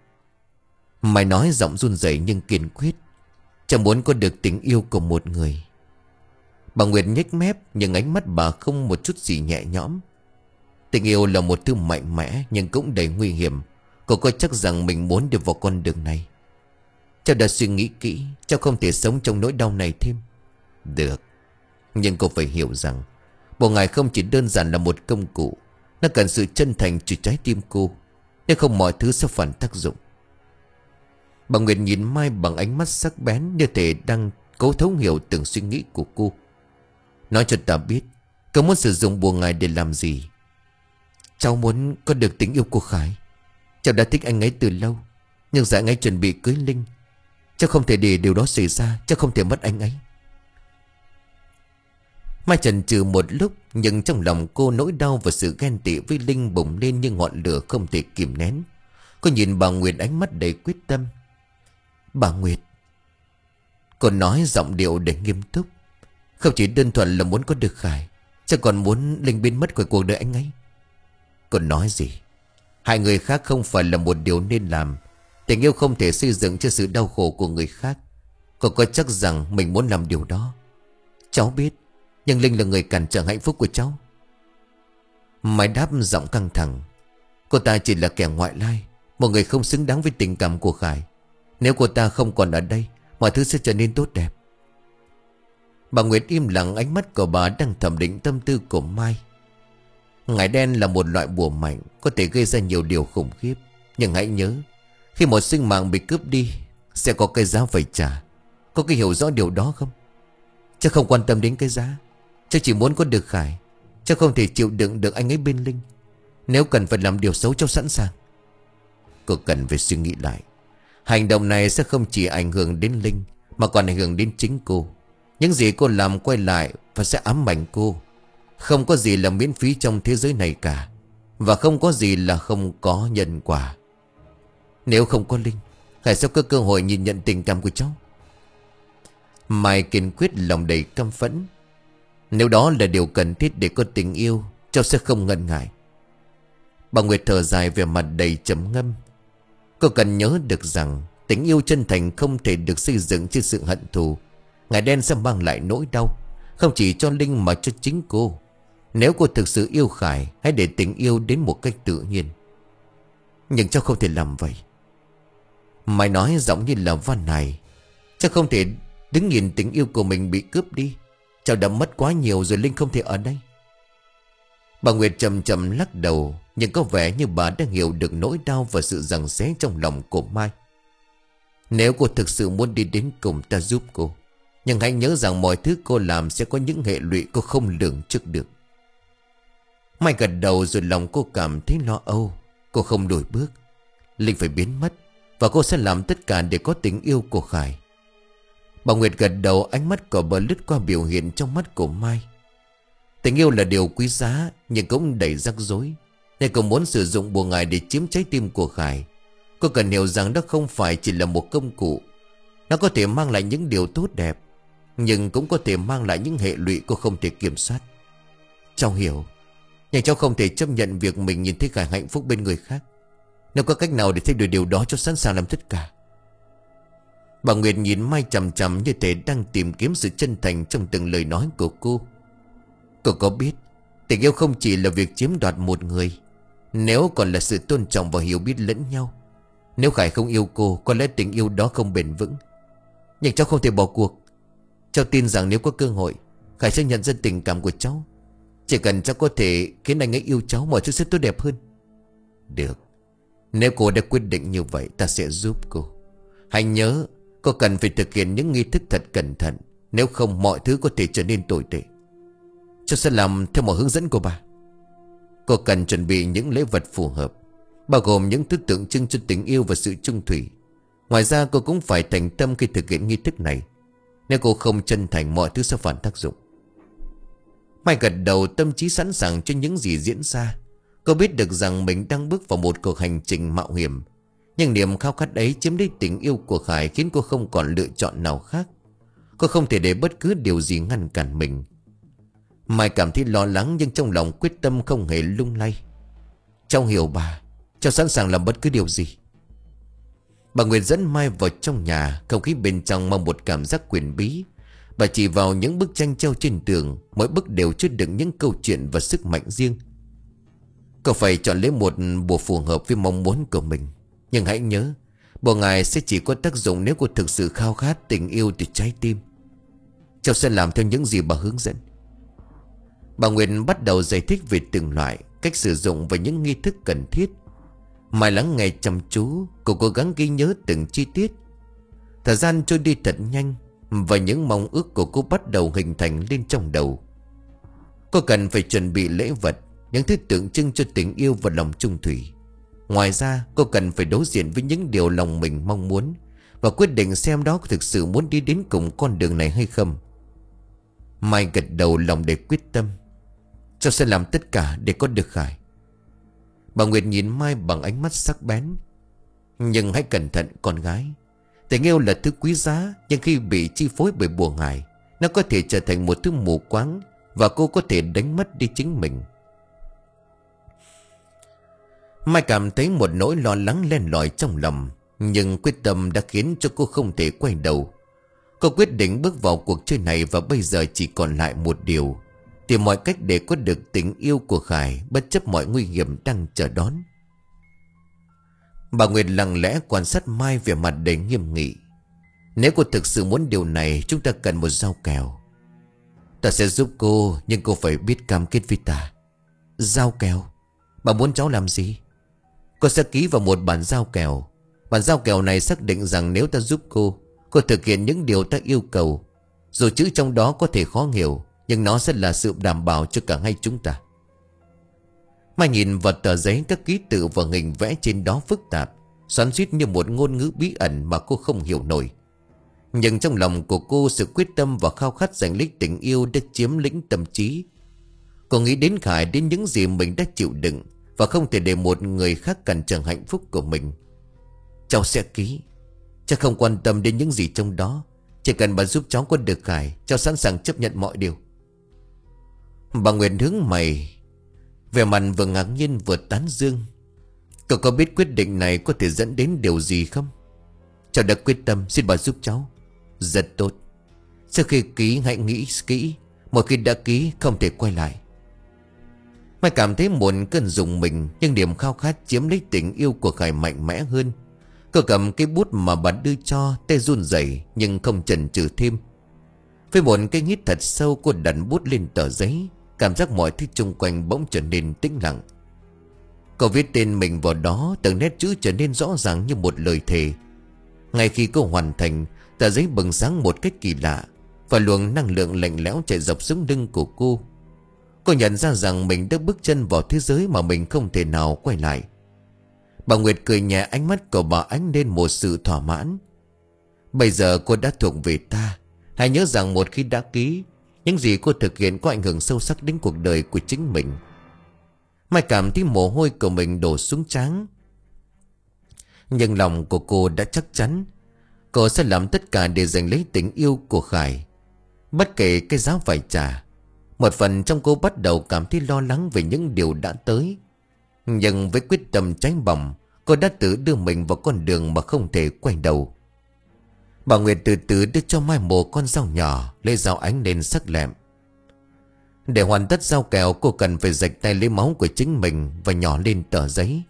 Mày nói giọng run rẩy nhưng kiên quyết. Cháu muốn có được tình yêu của một người. Bà Nguyệt nhếch mép, nhưng ánh mắt bà không một chút gì nhẹ nhõm. Tình yêu là một thứ mạnh mẽ nhưng cũng đầy nguy hiểm. Cô có chắc rằng mình muốn đi vào con đường này? Cháu đã suy nghĩ kỹ, cháu không thể sống trong nỗi đau này thêm. Được, nhưng cô phải hiểu rằng bùa ngải không chỉ đơn giản là một công cụ. Nó cần sự chân thành từ trái tim cô, nếu không mọi thứ sẽ phản tác dụng. Bà Nguyệt nhìn Mai bằng ánh mắt sắc bén, như thể đang cố thấu hiểu từng suy nghĩ của cô. Nói cho ta biết, cậu muốn sử dụng bùa ngải để làm gì? Cháu muốn có được tình yêu của Khải. Cháu đã thích anh ấy từ lâu, nhưng giờ anh ấy chuẩn bị cưới Linh. Cháu không thể để điều đó xảy ra. Cháu không thể mất anh ấy. Mai chần chừ một lúc, nhưng trong lòng cô nỗi đau và sự ghen tị với Linh bùng lên như ngọn lửa không thể kìm nén. Cô nhìn bà Nguyệt ánh mắt đầy quyết tâm. Bà Nguyệt, cô nói giọng điệu để nghiêm túc. Không chỉ đơn thuần là muốn có được Khải, chắc còn muốn Linh biến mất khỏi cuộc đời anh ấy. Cô nói gì? Hai người khác không phải là một điều nên làm. Tình yêu không thể xây dựng trên sự đau khổ của người khác. Cô có chắc rằng mình muốn làm điều đó? Cháu biết, nhưng Linh là người cản trở hạnh phúc của cháu. Mai đáp giọng căng thẳng. Cô ta chỉ là kẻ ngoại lai, một người không xứng đáng với tình cảm của Khải. Nếu cô ta không còn ở đây, mọi thứ sẽ trở nên tốt đẹp. Bà Nguyệt im lặng, ánh mắt của bà đang thẩm định tâm tư của Mai. Ngải đen là một loại bùa mạnh, có thể gây ra nhiều điều khủng khiếp. Nhưng hãy nhớ, khi một sinh mạng bị cướp đi, sẽ có cái giá phải trả. Có cái hiểu rõ điều đó không? Chắc không quan tâm đến cái giá. Chắc chỉ muốn có được Khải. Chắc không thể chịu đựng được anh ấy bên Linh. Nếu cần phải làm điều xấu, cháu sẵn sàng. Cô cần phải suy nghĩ lại. Hành động này sẽ không chỉ ảnh hưởng đến Linh, mà còn ảnh hưởng đến chính cô. Những gì cô làm quay lại và sẽ ám ảnh cô. Không có gì là miễn phí trong thế giới này cả. Và không có gì là không có nhân quả. Nếu không có Linh, Khải sẽ có cơ hội nhìn nhận tình cảm của cháu. Mai kiên quyết, lòng đầy căm phẫn. Nếu đó là điều cần thiết để có tình yêu, cháu sẽ không ngần ngại. Bà Nguyệt thở dài, về mặt đầy trầm ngâm. Cô cần nhớ được rằng tình yêu chân thành không thể được xây dựng trên sự hận thù. Ngải đen sẽ mang lại nỗi đau, không chỉ cho Linh mà cho chính cô. Nếu cô thực sự yêu Khải, hãy để tình yêu đến một cách tự nhiên. Nhưng cháu không thể làm vậy. Mai nói giọng như là van nài. Cháu không thể đứng nhìn tình yêu của mình bị cướp đi. Cháu đã mất quá nhiều rồi, Linh không thể ở đây. Bà Nguyệt chậm chậm lắc đầu, nhưng có vẻ như bà đã hiểu được nỗi đau và sự giằng xé trong lòng của Mai. Nếu cô thực sự muốn đi đến cùng, ta giúp cô. Nhưng hãy nhớ rằng mọi thứ cô làm sẽ có những hệ lụy cô không lường trước được. Mai gật đầu, rồi lòng cô cảm thấy lo âu. Cô không đổi bước. Linh phải biến mất, và cô sẽ làm tất cả để có tình yêu của Khải. Bà Nguyệt gật đầu, ánh mắt của bà lướt qua biểu hiện trong mắt của Mai. Tình yêu là điều quý giá, nhưng cũng đầy rắc rối. Nên cô muốn sử dụng bùa ngải để chiếm trái tim của Khải. Cô cần hiểu rằng đó không phải chỉ là một công cụ. Nó có thể mang lại những điều tốt đẹp, nhưng cũng có thể mang lại những hệ lụy cô không thể kiểm soát. Cháu hiểu, nhưng cháu không thể chấp nhận việc mình nhìn thấy Khải hạnh phúc bên người khác. Nếu có cách nào để thay đổi điều đó, cháu sẵn sàng làm tất cả. Bà Nguyệt nhìn Mai chằm chằm như thể đang tìm kiếm sự chân thành trong từng lời nói của cô. Cô có biết tình yêu không chỉ là việc chiếm đoạt một người, nếu còn là sự tôn trọng và hiểu biết lẫn nhau. Nếu Khải không yêu cô, có lẽ tình yêu đó không bền vững. Nhưng cháu không thể bỏ cuộc. Cháu tin rằng nếu có cơ hội, Khải sẽ nhận ra tình cảm của cháu. Chỉ cần cháu có thể khiến anh ấy yêu cháu, mọi thứ sẽ tốt đẹp hơn. Được, nếu cô đã quyết định như vậy, ta sẽ giúp cô. Hãy nhớ, cô cần phải thực hiện những nghi thức thật cẩn thận. Nếu không, mọi thứ có thể trở nên tồi tệ. Cháu sẽ làm theo mọi hướng dẫn của bà. Cô cần chuẩn bị những lễ vật phù hợp, bao gồm những thứ tượng trưng cho tình yêu và sự chung thủy. Ngoài ra cô cũng phải thành tâm khi thực hiện nghi thức này. Nếu cô không chân thành, mọi thứ sẽ phản tác dụng. Mai gật đầu, tâm trí sẵn sàng cho những gì diễn ra. Cô biết được rằng mình đang bước vào một cuộc hành trình mạo hiểm. Nhưng niềm khao khát ấy chiếm lấy tình yêu của Khải, khiến cô không còn lựa chọn nào khác. Cô không thể để bất cứ điều gì ngăn cản mình. Mai cảm thấy lo lắng, nhưng trong lòng quyết tâm không hề lung lay. Cháu hiểu bà, cháu sẵn sàng làm bất cứ điều gì. Bà Nguyệt dẫn Mai vào trong nhà. Không khí bên trong mang một cảm giác quyền bí. Bà chỉ vào những bức tranh treo trên tường. Mỗi bức đều chứa đựng những câu chuyện và sức mạnh riêng. Cậu phải chọn lấy một bùa phù hợp với mong muốn của mình. Nhưng hãy nhớ, bùa ngải sẽ chỉ có tác dụng nếu cô thực sự khao khát tình yêu từ trái tim. Cháu sẽ làm theo những gì bà hướng dẫn. Bà Nguyệt bắt đầu giải thích về từng loại, cách sử dụng và những nghi thức cần thiết. Mai lắng nghe chăm chú, cô cố gắng ghi nhớ từng chi tiết. Thời gian trôi đi thật nhanh, và những mong ước của cô bắt đầu hình thành lên trong đầu. Cô cần phải chuẩn bị lễ vật, những thứ tượng trưng cho tình yêu và lòng chung thủy. Ngoài ra, cô cần phải đối diện với những điều lòng mình mong muốn, và quyết định xem đó thực sự muốn đi đến cùng con đường này hay không. Mai gật đầu lòng đầy quyết tâm. Cháu sẽ làm tất cả để có được Khải. Bà Nguyệt nhìn Mai bằng ánh mắt sắc bén. Nhưng hãy cẩn thận con gái. Tình yêu là thứ quý giá, nhưng khi bị chi phối bởi bùa ngải, nó có thể trở thành một thứ mù quáng, và cô có thể đánh mất đi chính mình. Mai cảm thấy một nỗi lo lắng len lỏi trong lòng, nhưng quyết tâm đã khiến cho cô không thể quay đầu. Cô quyết định bước vào cuộc chơi này, và bây giờ chỉ còn lại một điều: tìm mọi cách để có được tình yêu của Khải, bất chấp mọi nguy hiểm đang chờ đón. Bà Nguyệt lặng lẽ quan sát Mai, vẻ mặt đầy nghiêm nghị. Nếu cô thực sự muốn điều này, chúng ta cần một dao kèo. Ta sẽ giúp cô, nhưng cô phải biết cam kết với ta. Dao kèo? Bà muốn cháu làm gì? Cô sẽ ký vào một bản dao kèo. Bản dao kèo này xác định rằng nếu ta giúp cô, cô thực hiện những điều ta yêu cầu, dù chữ trong đó có thể khó hiểu, nhưng nó sẽ là sự đảm bảo cho cả hai chúng ta. Mai nhìn vào tờ giấy, các ký tự và hình vẽ trên đó phức tạp, xoắn xuýt như một ngôn ngữ bí ẩn mà cô không hiểu nổi. Nhưng trong lòng của cô, sự quyết tâm và khao khát giành lấy tình yêu đã chiếm lĩnh tâm trí. Cô nghĩ đến Khải, đến những gì mình đã chịu đựng, và không thể để một người khác cản trở hạnh phúc của mình. Cháu sẽ ký. Cháu không quan tâm đến những gì trong đó. Chỉ cần bà giúp cháu có được Khải, cháu sẵn sàng chấp nhận mọi điều. Bà Nguyệt hướng mày, vẻ mặt vừa ngạc nhiên vừa tán dương. Cậu có biết quyết định này có thể dẫn đến điều gì không? Cháu đã quyết tâm, xin bà giúp cháu. Rất tốt. Sau khi ký hãy nghĩ kỹ. Một khi đã ký không thể quay lại. Mai cảm thấy một cơn rùng mình, nhưng niềm khao khát chiếm lấy tình yêu của Khải mạnh mẽ hơn. Cô cầm cái bút mà bà đưa cho, tay run rẩy nhưng không chần chừ thêm. Với một cái hít thật sâu, cô đặt bút lên tờ giấy. Cảm giác mọi thứ xung quanh bỗng trở nên tĩnh lặng. Cô viết tên mình vào đó, từng nét chữ trở nên rõ ràng như một lời thề. Ngay khi cô hoàn thành, tờ giấy bừng sáng một cách kỳ lạ, và luồng năng lượng lạnh lẽo chạy dọc sống lưng của cô. Cô nhận ra rằng mình đã bước chân vào thế giới mà mình không thể nào quay lại. Bà Nguyệt cười nhẹ, ánh mắt của bà ánh lên một sự thỏa mãn. Bây giờ cô đã thuộc về ta. Hãy nhớ rằng một khi đã ký, những gì cô thực hiện có ảnh hưởng sâu sắc đến cuộc đời của chính mình. Mai cảm thấy mồ hôi của mình đổ xuống trán. Nhưng lòng của cô đã chắc chắn cô sẽ làm tất cả để giành lấy tình yêu của Khải, bất kể cái giá phải trả. Một phần trong cô bắt đầu cảm thấy lo lắng về những điều đã tới. Nhưng với quyết tâm cháy bỏng, cô đã tự đưa mình vào con đường mà không thể quay đầu. Bà Nguyệt từ từ đưa cho Mai một con dao nhỏ, lấy dao ánh lên sắc lẹm. Để hoàn tất dao kèo, cô cần phải rạch tay lấy máu của chính mình và nhỏ lên tờ giấy.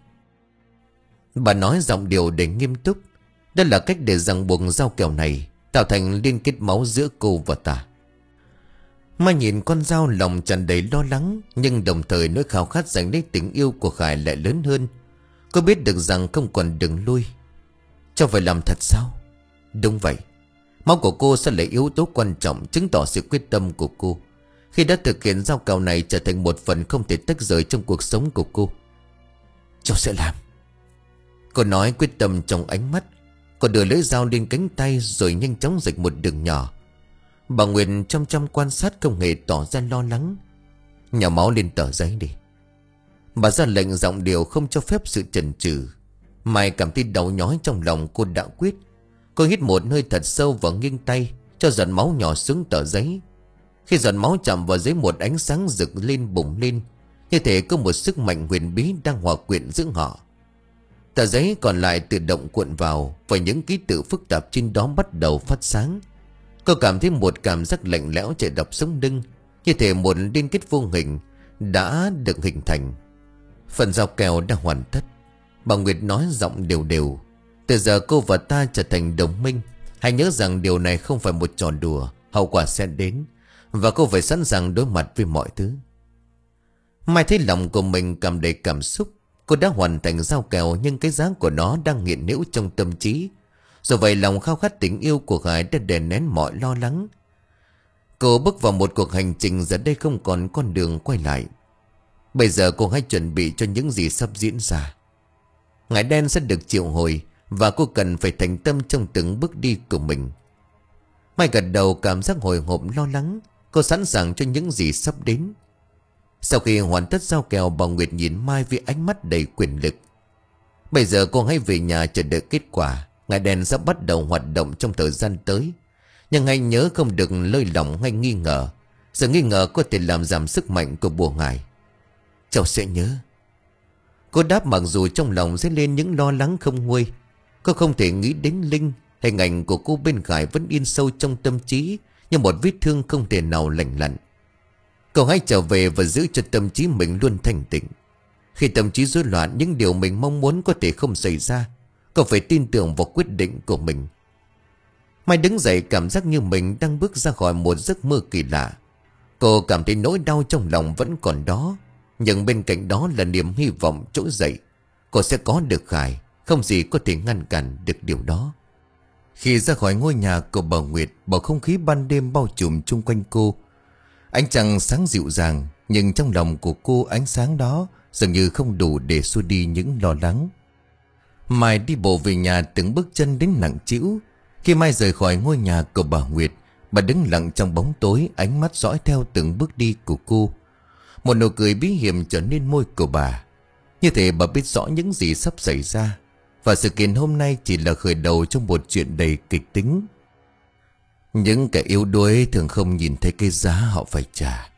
Bà nói giọng điệu để nghiêm túc. Đó là cách để ràng buộc dao kèo này, tạo thành liên kết máu giữa cô và ta. Mai nhìn con dao, lòng tràn đầy lo lắng, nhưng đồng thời nỗi khao khát giành lấy tình yêu của Khải lại lớn hơn. Cô biết được rằng không còn đường lui. Cho phải làm thật sao? Đúng vậy. Máu của cô sẽ là yếu tố quan trọng, chứng tỏ sự quyết tâm của cô khi đã thực hiện dao kèo này trở thành một phần không thể tách rời trong cuộc sống của cô. Cháu sẽ làm. Cô nói quyết tâm trong ánh mắt. Cô đưa lưỡi dao lên cánh tay rồi nhanh chóng rạch một đường nhỏ. Bà Nguyệt chăm chăm quan sát, không hề tỏ ra lo lắng. Nhỏ máu lên tờ giấy đi. Bà ra lệnh giọng điệu không cho phép sự chần chừ. Mai cảm thấy đau nhói trong lòng, cô đã quyết. Cô hít một hơi thật sâu và nghiêng tay cho giọt máu nhỏ xuống tờ giấy. Khi giọt máu chạm vào giấy, một ánh sáng rực lên bùng lên, như thể có một sức mạnh huyền bí đang hòa quyện giữa họ. Tờ giấy còn lại tự động cuộn vào, và những ký tự phức tạp trên đó bắt đầu phát sáng. Cô cảm thấy một cảm giác lạnh lẽo chạy dọc sống lưng, như thể một liên kết vô hình đã được hình thành. Phần dao kèo đã hoàn tất. Bà Nguyệt nói giọng đều đều. Từ giờ cô và ta trở thành đồng minh. Hãy nhớ rằng điều này không phải một trò đùa. Hậu quả sẽ đến, và cô phải sẵn sàng đối mặt với mọi thứ. Mai thấy lòng của mình cảm đầy cảm xúc. Cô đã hoàn thành dao kèo, nhưng cái giá của nó đang hiện hữu trong tâm trí. Dù vậy, lòng khao khát tình yêu của Khải đã đè nén mọi lo lắng. Cô bước vào một cuộc hành trình, giờ đây không còn con đường quay lại. Bây giờ cô hãy chuẩn bị cho những gì sắp diễn ra. Ngải đen sẽ được triệu hồi, và cô cần phải thành tâm trong từng bước đi của mình. Mai gật đầu, cảm giác hồi hộp lo lắng. Cô sẵn sàng cho những gì sắp đến. Sau khi hoàn tất giao kèo, bà Nguyệt nhìn Mai với ánh mắt đầy quyền lực. Bây giờ cô hãy về nhà chờ đợi kết quả. Ngải đen sẽ bắt đầu hoạt động trong thời gian tới. Nhưng hãy nhớ không được lơi lỏng hay nghi ngờ. Sự nghi ngờ có thể làm giảm sức mạnh của bùa ngải. Cháu sẽ nhớ. Cô đáp mặc dù trong lòng dấy lên những lo lắng không nguôi. Cô không thể nghĩ đến Linh. Hình ảnh của cô bên Khải vẫn in sâu trong tâm trí, như một vết thương không thể nào lành lặn. Cậu hãy trở về và giữ cho tâm trí mình luôn thanh tịnh. Khi tâm trí rối loạn, những điều mình mong muốn có thể không xảy ra. Cậu phải tin tưởng vào quyết định của mình. Mai đứng dậy cảm giác như mình đang bước ra khỏi một giấc mơ kỳ lạ. Cô cảm thấy nỗi đau trong lòng vẫn còn đó, nhưng bên cạnh đó là niềm hy vọng trỗi dậy. Cô sẽ có được Khải, không gì có thể ngăn cản được điều đó. Khi ra khỏi ngôi nhà của bà Nguyệt, bầu không khí ban đêm bao trùm chung quanh cô. Ánh trăng sáng dịu dàng, nhưng trong lòng của cô ánh sáng đó dường như không đủ để xua đi những lo lắng. Mai đi bộ về nhà từng bước chân đến nặng trĩu. Khi Mai rời khỏi ngôi nhà của bà Nguyệt, bà đứng lặng trong bóng tối, ánh mắt dõi theo từng bước đi của cô. Một nụ cười bí hiểm trở nên môi của bà. Như thể bà biết rõ những gì sắp xảy ra, và sự kiện hôm nay chỉ là khởi đầu trong một chuyện đầy kịch tính. Những kẻ yếu đuối thường không nhìn thấy cái giá họ phải trả.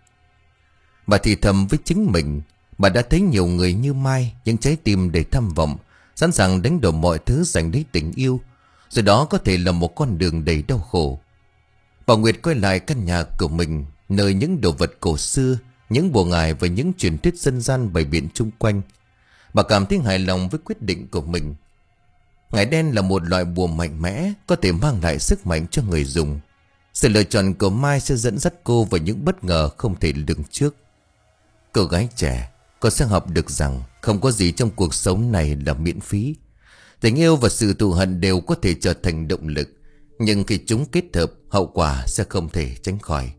Bà thì thầm với chính mình. Bà đã thấy nhiều người như Mai, những trái tim đầy tham vọng, sẵn sàng đánh đổi mọi thứ giành lấy tình yêu. Rồi đó có thể là một con đường đầy đau khổ. Bà Nguyệt quay lại căn nhà của mình, nơi những đồ vật cổ xưa, những bùa ngải và những truyền thuyết dân gian bày biện chung quanh. Bà cảm thấy hài lòng với quyết định của mình. Ngải đen là một loại bùa mạnh mẽ, có thể mang lại sức mạnh cho người dùng. Sự lựa chọn của Mai sẽ dẫn dắt cô vào những bất ngờ không thể lường trước. Cô gái trẻ, cô sẽ học được rằng không có gì trong cuộc sống này là miễn phí. Tình yêu và sự thù hận đều có thể trở thành động lực, nhưng khi chúng kết hợp, hậu quả sẽ không thể tránh khỏi.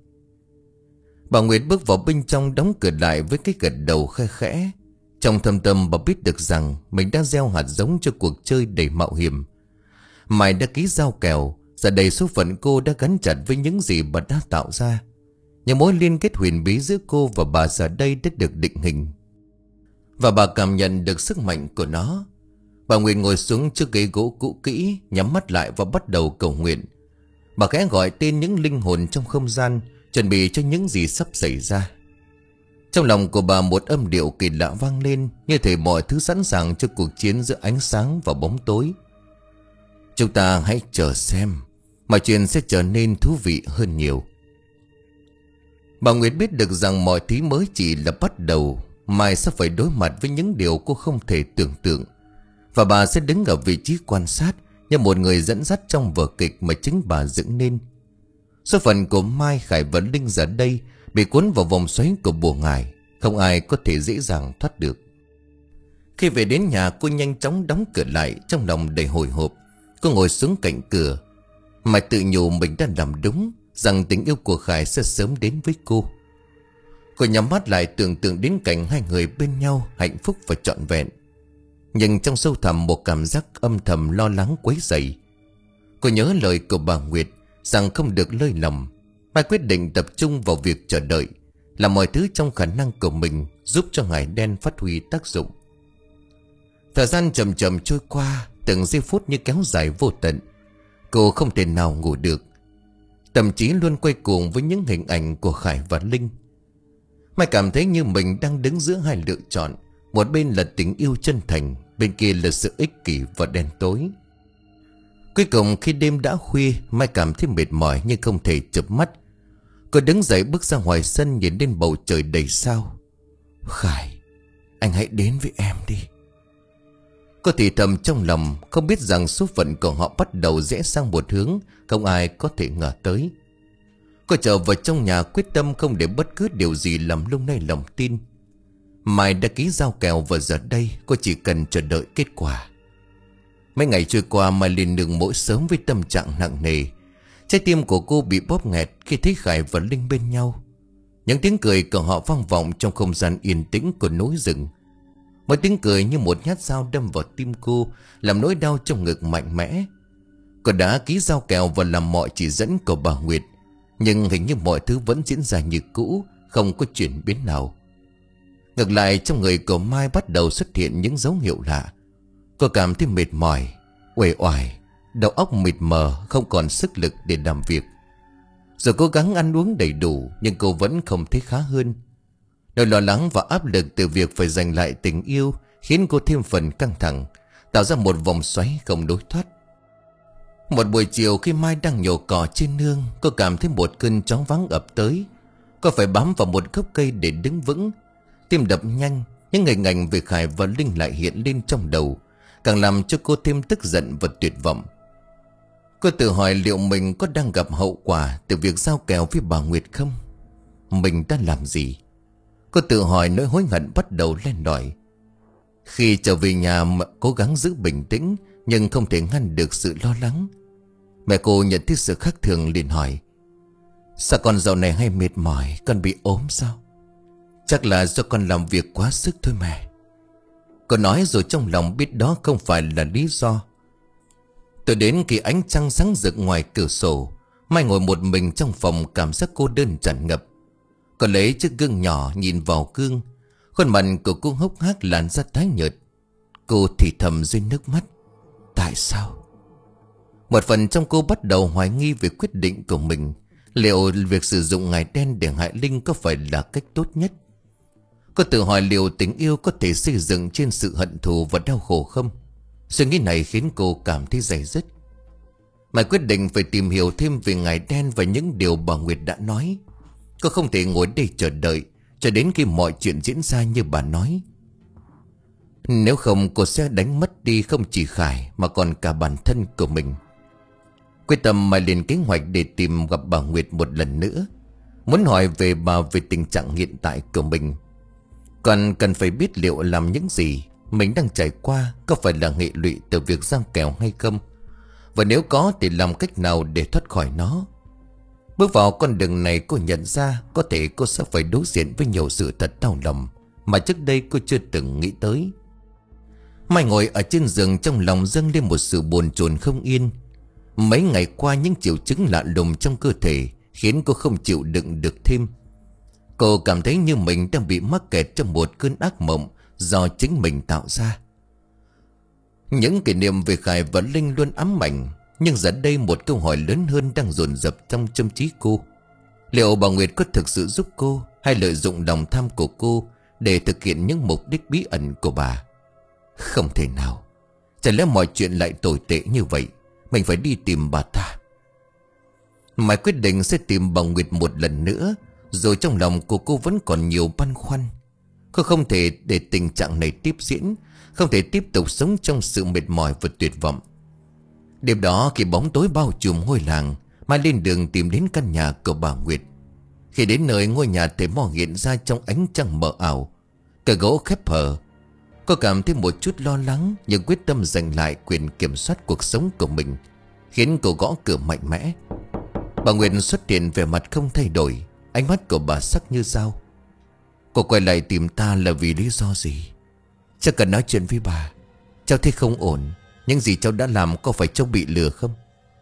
Bà Nguyệt bước vào bên trong, đóng cửa lại với cái gật đầu khe khẽ. Trong thâm tâm bà biết được rằng mình đã gieo hạt giống cho cuộc chơi đầy mạo hiểm. Mai đã ký giao kèo, giờ đây số phận cô đã gắn chặt với những gì bà đã tạo ra. Những mối liên kết huyền bí giữa cô và bà giờ đây đã được định hình, và bà cảm nhận được sức mạnh của nó. Bà Nguyệt ngồi xuống trước ghế gỗ cũ kỹ, nhắm mắt lại và bắt đầu cầu nguyện. Bà khẽ gọi tên những linh hồn trong không gian, chuẩn bị cho những gì sắp xảy ra. Trong lòng của bà một âm điệu kỳ lạ vang lên, như thể mọi thứ sẵn sàng cho cuộc chiến giữa ánh sáng và bóng tối. Chúng ta hãy chờ xem, mọi chuyện sẽ trở nên thú vị hơn nhiều. Bà Nguyệt biết được rằng mọi thứ mới chỉ là bắt đầu. Mai sẽ phải đối mặt với những điều cô không thể tưởng tượng, và bà sẽ đứng ở vị trí quan sát, như một người dẫn dắt trong vở kịch mà chính bà dựng nên. Số phận của Mai, Khải và Linh giờ đây bị cuốn vào vòng xoáy của bùa ngải, không ai có thể dễ dàng thoát được. Khi về đến nhà, cô nhanh chóng đóng cửa lại, trong lòng đầy hồi hộp. Cô ngồi xuống cạnh cửa. Mai tự nhủ mình đã làm đúng, rằng tình yêu của Khải sẽ sớm đến với cô. Cô nhắm mắt lại, tưởng tượng đến cảnh hai người bên nhau hạnh phúc và trọn vẹn. Nhưng trong sâu thẳm một cảm giác âm thầm lo lắng quấy rầy. Cô nhớ lời của bà Nguyệt rằng không được lơi lỏng. Mai quyết định tập trung vào việc chờ đợi, làm mọi thứ trong khả năng của mình, giúp cho ngải đen phát huy tác dụng. Thời gian chậm chậm trôi qua, từng giây phút như kéo dài vô tận. Cô không thể nào ngủ được, tâm trí luôn quay cuồng với những hình ảnh của Khải và Linh. Mai cảm thấy như mình đang đứng giữa hai lựa chọn. Một bên là tình yêu chân thành, bên kia là sự ích kỷ và đen tối. Cuối cùng khi đêm đã khuya, Mai cảm thấy mệt mỏi nhưng không thể chợp mắt. Cô đứng dậy bước ra ngoài sân, nhìn lên bầu trời đầy sao. Khải, anh hãy đến với em đi. Cô thì thầm trong lòng, không biết rằng số phận của họ bắt đầu rẽ sang một hướng không ai có thể ngờ tới. Cô trở vào trong nhà, quyết tâm không để bất cứ điều gì làm lung lay lòng tin. Mai đã ký giao kèo và giờ đây cô chỉ cần chờ đợi kết quả. Mấy ngày trôi qua, Mai liền nương mỗi sớm với tâm trạng nặng nề. Trái tim của cô bị bóp nghẹt khi thấy Khải và Linh bên nhau. Những tiếng cười của họ vang vọng trong không gian yên tĩnh của núi rừng. Mỗi tiếng cười như một nhát dao đâm vào tim cô, làm nỗi đau trong ngực mạnh mẽ. Cô đã ký giao kèo và làm mọi chỉ dẫn của bà Nguyệt. Nhưng hình như mọi thứ vẫn diễn ra như cũ, không có chuyển biến nào. Ngược lại, trong người của Mai bắt đầu xuất hiện những dấu hiệu lạ. Cô cảm thấy mệt mỏi, uể oải, đầu óc mịt mờ, không còn sức lực để làm việc. Rồi cố gắng ăn uống đầy đủ, nhưng cô vẫn không thấy khá hơn. Nỗi lo lắng và áp lực từ việc phải giành lại tình yêu khiến cô thêm phần căng thẳng, tạo ra một vòng xoáy không lối thoát. Một buổi chiều khi Mai đang nhổ cỏ trên nương, cô cảm thấy một cơn chóng váng ập tới. Cô phải bám vào một gốc cây để đứng vững. Tim đập nhanh, những hình ảnh về Khải và Linh lại hiện lên trong đầu, càng làm cho cô thêm tức giận và tuyệt vọng. Cô tự hỏi liệu mình có đang gặp hậu quả từ việc giao kèo với bà Nguyệt không? Mình đã làm gì? Cô tự hỏi, nỗi hối hận bắt đầu len lỏi. Khi trở về nhà, cố gắng giữ bình tĩnh nhưng không thể ngăn được sự lo lắng. Mẹ cô nhận thấy sự khác thường liền hỏi: sao con dạo này hay mệt mỏi? Con bị ốm sao? Chắc là do con làm việc quá sức thôi mẹ. Cô nói rồi trong lòng biết đó không phải là lý do. Tôi đến khi ánh trăng sáng rực ngoài cửa sổ, Mai ngồi một mình trong phòng, cảm giác cô đơn tràn ngập. Cô lấy chiếc gương nhỏ nhìn vào gương. Khuôn mặt của cô hốc hác, làn da tái nhợt. Cô thì thầm rơi nước mắt. Tại sao? Một phần trong cô bắt đầu hoài nghi về quyết định của mình. Liệu việc sử dụng ngải đen để hại Linh có phải là cách tốt nhất? Cô tự hỏi liệu tình yêu có thể xây dựng trên sự hận thù và đau khổ không? Suy nghĩ này khiến cô cảm thấy day dứt. Mai quyết định phải tìm hiểu thêm về ngải đen và những điều bà Nguyệt đã nói. Cô không thể ngồi đây chờ đợi cho đến khi mọi chuyện diễn ra như bà nói. Nếu không, cô sẽ đánh mất đi không chỉ Khải mà còn cả bản thân của mình. Quyết tâm, Mai lên kế hoạch để tìm gặp bà Nguyệt một lần nữa, muốn hỏi về bà về tình trạng hiện tại của mình. Còn cần phải biết liệu làm những gì mình đang trải qua có phải là hệ lụy từ việc giao kèo hay không, và nếu có thì làm cách nào để thoát khỏi nó. Bước vào con đường này, cô nhận ra có thể cô sẽ phải đối diện với nhiều sự thật đau lòng mà trước đây cô chưa từng nghĩ tới. Mai ngồi ở trên giường, trong lòng dâng lên một sự bồn chồn không yên. Mấy ngày qua, những triệu chứng lạ lùng trong cơ thể khiến cô không chịu đựng được thêm. Cô cảm thấy như mình đang bị mắc kẹt trong một cơn ác mộng do chính mình tạo ra. Những kỷ niệm về Khải và Linh luôn ám ảnh, nhưng giờ đây một câu hỏi lớn hơn đang dồn dập trong tâm trí cô. Liệu bà Nguyệt có thực sự giúp cô, hay lợi dụng lòng tham của cô để thực hiện những mục đích bí ẩn của bà? Không thể nào. Chẳng lẽ mọi chuyện lại tồi tệ như vậy? Mình phải đi tìm bà ta. Mai quyết định sẽ tìm bà Nguyệt một lần nữa, rồi trong lòng của cô vẫn còn nhiều băn khoăn. Cô không thể để tình trạng này tiếp diễn, không thể tiếp tục sống trong sự mệt mỏi và tuyệt vọng. Đêm đó, khi bóng tối bao trùm ngôi làng, Mai lên đường tìm đến căn nhà của bà Nguyệt. Khi đến nơi, ngôi nhà thấy mò hiện ra trong ánh trăng mờ ảo, cửa gỗ khép hờ. Cô cảm thấy một chút lo lắng, nhưng quyết tâm giành lại quyền kiểm soát cuộc sống của mình khiến cô gõ cửa mạnh mẽ. Bà Nguyệt xuất hiện vẻ mặt không thay đổi, ánh mắt của bà sắc như dao. Cô quay lại tìm ta là vì lý do gì? Cháu cần nói chuyện với bà. Cháu thấy không ổn. Những gì cháu đã làm có phải cháu bị lừa không?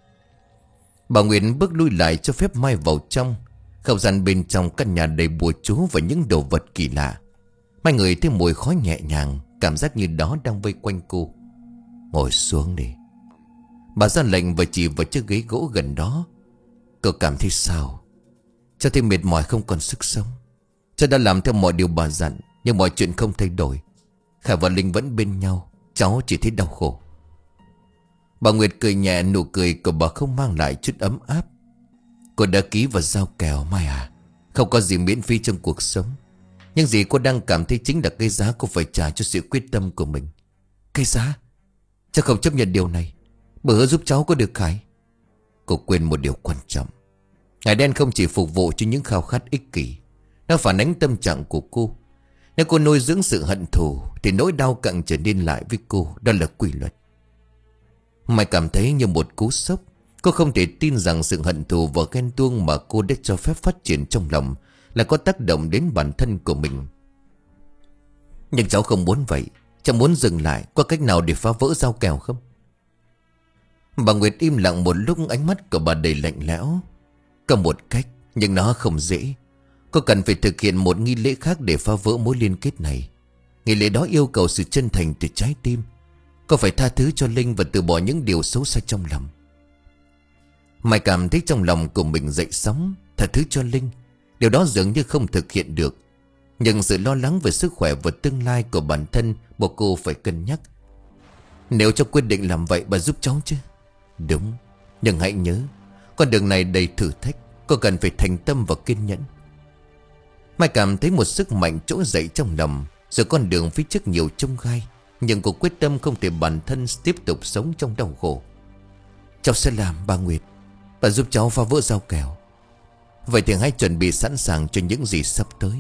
Bà Nguyệt bước lui lại cho phép Mai vào trong. Không gian bên trong căn nhà đầy bùa chú và những đồ vật kỳ lạ. Mai ngửi thấy mùi khói nhẹ nhàng, cảm giác như đó đang vây quanh cô. Ngồi xuống đi. Bà ra lệnh và chỉ vào chiếc ghế gỗ gần đó. Cậu cảm thấy sao? Cháu thấy mệt mỏi, không còn sức sống. Cháu đã làm theo mọi điều bà dặn, nhưng mọi chuyện không thay đổi. Khải và Linh vẫn bên nhau, cháu chỉ thấy đau khổ. Bà Nguyệt cười nhẹ, nụ cười của bà không mang lại chút ấm áp. Cô đã ký vào giao kèo Mai à. Không có gì miễn phí trong cuộc sống. Nhưng gì cô đang cảm thấy chính là cái giá cô phải trả cho sự quyết tâm của mình. Cái giá? Cháu không chấp nhận điều này. Bà hứa giúp cháu có được Khải. Cô quên một điều quan trọng. Ngải đen không chỉ phục vụ cho những khao khát ích kỷ, nó phản ánh tâm trạng của cô. Nếu cô nuôi dưỡng sự hận thù thì nỗi đau càng trở nên lại với cô. Đó là quy luật. Mai cảm thấy như một cú sốc. Cô không thể tin rằng sự hận thù và ghen tuông mà cô đã cho phép phát triển trong lòng là có tác động đến bản thân của mình. Nhưng cháu không muốn vậy. Cháu muốn dừng lại. Có cách nào để phá vỡ giao kèo không? Bà Nguyệt im lặng một lúc, ánh mắt của bà đầy lạnh lẽo. Có một cách, nhưng nó không dễ. Cô cần phải thực hiện một nghi lễ khác để phá vỡ mối liên kết này. Nghi lễ đó yêu cầu sự chân thành từ trái tim. Cô phải tha thứ cho Linh và từ bỏ những điều xấu xa trong lòng. Mai cảm thấy trong lòng của mình dậy sóng. Tha thứ cho Linh, điều đó dường như không thực hiện được. Nhưng sự lo lắng về sức khỏe và tương lai của bản thân buộc cô phải cân nhắc. Nếu cho quyết định làm vậy, bà giúp cháu chứ? Đúng, nhưng hãy nhớ, con đường này đầy thử thách. Cô cần phải thành tâm và kiên nhẫn. Mai cảm thấy một sức mạnh trỗi dậy trong lòng. Rồi con đường phía trước nhiều chông gai, nhưng cô quyết tâm không thể bản thân tiếp tục sống trong đau khổ. Cháu sẽ làm, bà Nguyệt. Bà giúp cháu phá vỡ rau kèo. Vậy thì hãy chuẩn bị sẵn sàng cho những gì sắp tới.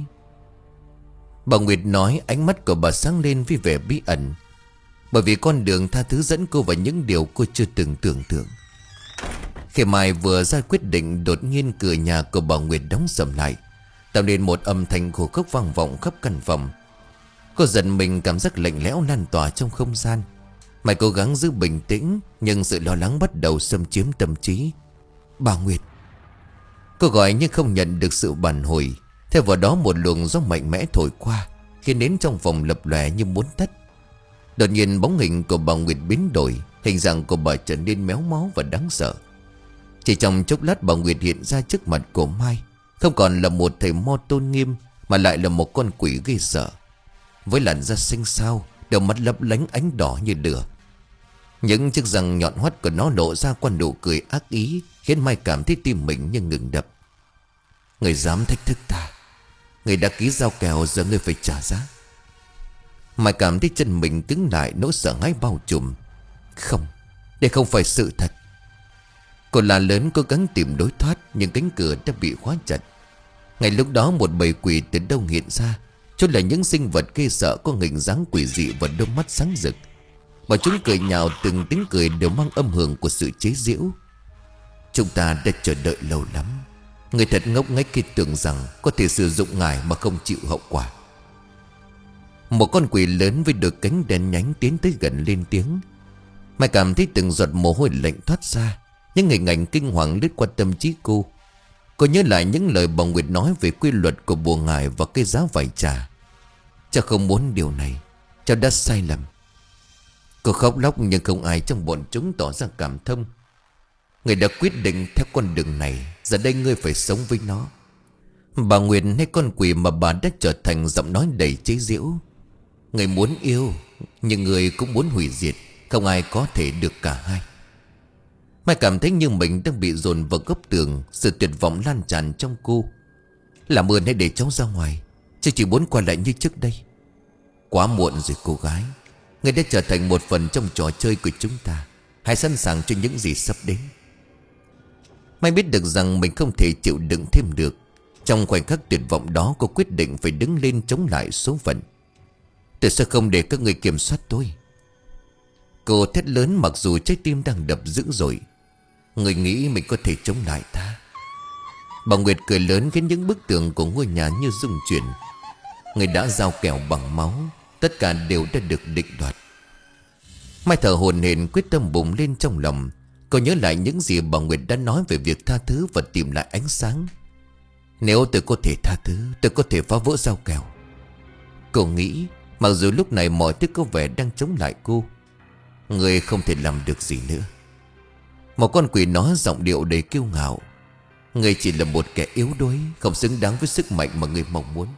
Bà Nguyệt nói, ánh mắt của bà sáng lên với vẻ bí ẩn. Bởi vì con đường tha thứ dẫn cô vào những điều cô chưa từng tưởng tượng. Khi Mai vừa ra quyết định, đột nhiên cửa nhà của bà Nguyệt đóng sầm lại, tạo nên một âm thanh khô khốc vang vọng khắp căn phòng. Cô giận mình, cảm giác lạnh lẽo lan tỏa trong không gian. Mai cố gắng giữ bình tĩnh, nhưng sự lo lắng bắt đầu xâm chiếm tâm trí. Bà Nguyệt. Cô gọi nhưng không nhận được sự phản hồi. Theo vào đó một luồng gió mạnh mẽ thổi qua, khiến nến trong phòng lập lòe như muốn tắt. Đột nhiên bóng hình của bà Nguyệt biến đổi. Hình dạng của bà trở nên méo mó và đáng sợ. Chỉ trong chốc lát bà Nguyệt hiện ra trước mặt của Mai. Không còn là một thầy mo tôn nghiêm, mà lại là một con quỷ ghê sợ. Với làn da xanh xao, đôi mắt lấp lánh ánh đỏ như lửa. Những chiếc răng nhọn hoắt của nó lộ ra qua nụ cười ác ý, khiến Mai cảm thấy tim mình như ngừng đập. Người dám thách thức ta, người đã ký giao kèo, giờ người phải trả giá. Mai cảm thấy chân mình cứng lại, nỗi sợ hãi bao trùm. Không, đây không phải sự thật. Cô la lớn cố gắng tìm lối thoát, nhưng cánh cửa đã bị khóa chặt. Ngay lúc đó một bầy quỷ từ đâu hiện ra. Chúng là những sinh vật ghê sợ, có hình dáng quỷ dị và đôi mắt sáng rực. Và chúng cười nhạo, từng tiếng cười đều mang âm hưởng của sự chế giễu. Chúng ta đã chờ đợi lâu lắm. Người thật ngốc nghếch khi tưởng rằng có thể sử dụng ngài mà không chịu hậu quả. Một con quỷ lớn với đôi cánh đen nhánh tiến tới gần lên tiếng. Mai cảm thấy từng giọt mồ hôi lạnh thoát ra. Những hình ảnh kinh hoàng lướt qua tâm trí cô. Cô nhớ lại những lời bà Nguyệt nói về quy luật của bùa ngải và cái giá phải trả. Cháu không muốn điều này, cháu đã sai lầm. Cô khóc lóc nhưng không ai trong bọn chúng tỏ ra cảm thông. Người đã quyết định theo con đường này, giờ đây ngươi phải sống với nó. Bà Nguyệt hay con quỷ mà bà đã trở thành giọng nói đầy chế giễu. Người muốn yêu, nhưng người cũng muốn hủy diệt. Không ai có thể được cả hai. Mai cảm thấy như mình đang bị dồn vào góc tường. Sự tuyệt vọng lan tràn trong cô. Làm ơn hãy để cháu ra ngoài, chứ chỉ muốn quay lại như trước đây. Quá muộn rồi cô gái. Người đã trở thành một phần trong trò chơi của chúng ta. Hãy sẵn sàng cho những gì sắp đến. Mai biết được rằng mình không thể chịu đựng thêm được. Trong khoảnh khắc tuyệt vọng đó, cô quyết định phải đứng lên chống lại số phận. Tôi sẽ không để các người kiểm soát tôi. Cô thét lớn mặc dù trái tim đang đập dữ dội. Người nghĩ mình có thể chống lại ta? Bà Nguyệt cười lớn khiến những bức tường của ngôi nhà như rung chuyển. Người đã giao kèo bằng máu, tất cả đều đã được định đoạt. Mai thở hổn hển, quyết tâm bùng lên trong lòng. Cô nhớ lại những gì bà Nguyệt đã nói về việc tha thứ và tìm lại ánh sáng. Nếu tôi có thể tha thứ, tôi có thể phá vỡ giao kèo. Cô nghĩ mặc dù lúc này mọi thứ có vẻ đang chống lại cô, người không thể làm được gì nữa. Một con quỷ nói giọng điệu đầy kiêu ngạo. Người chỉ là một kẻ yếu đuối, không xứng đáng với sức mạnh mà người mong muốn.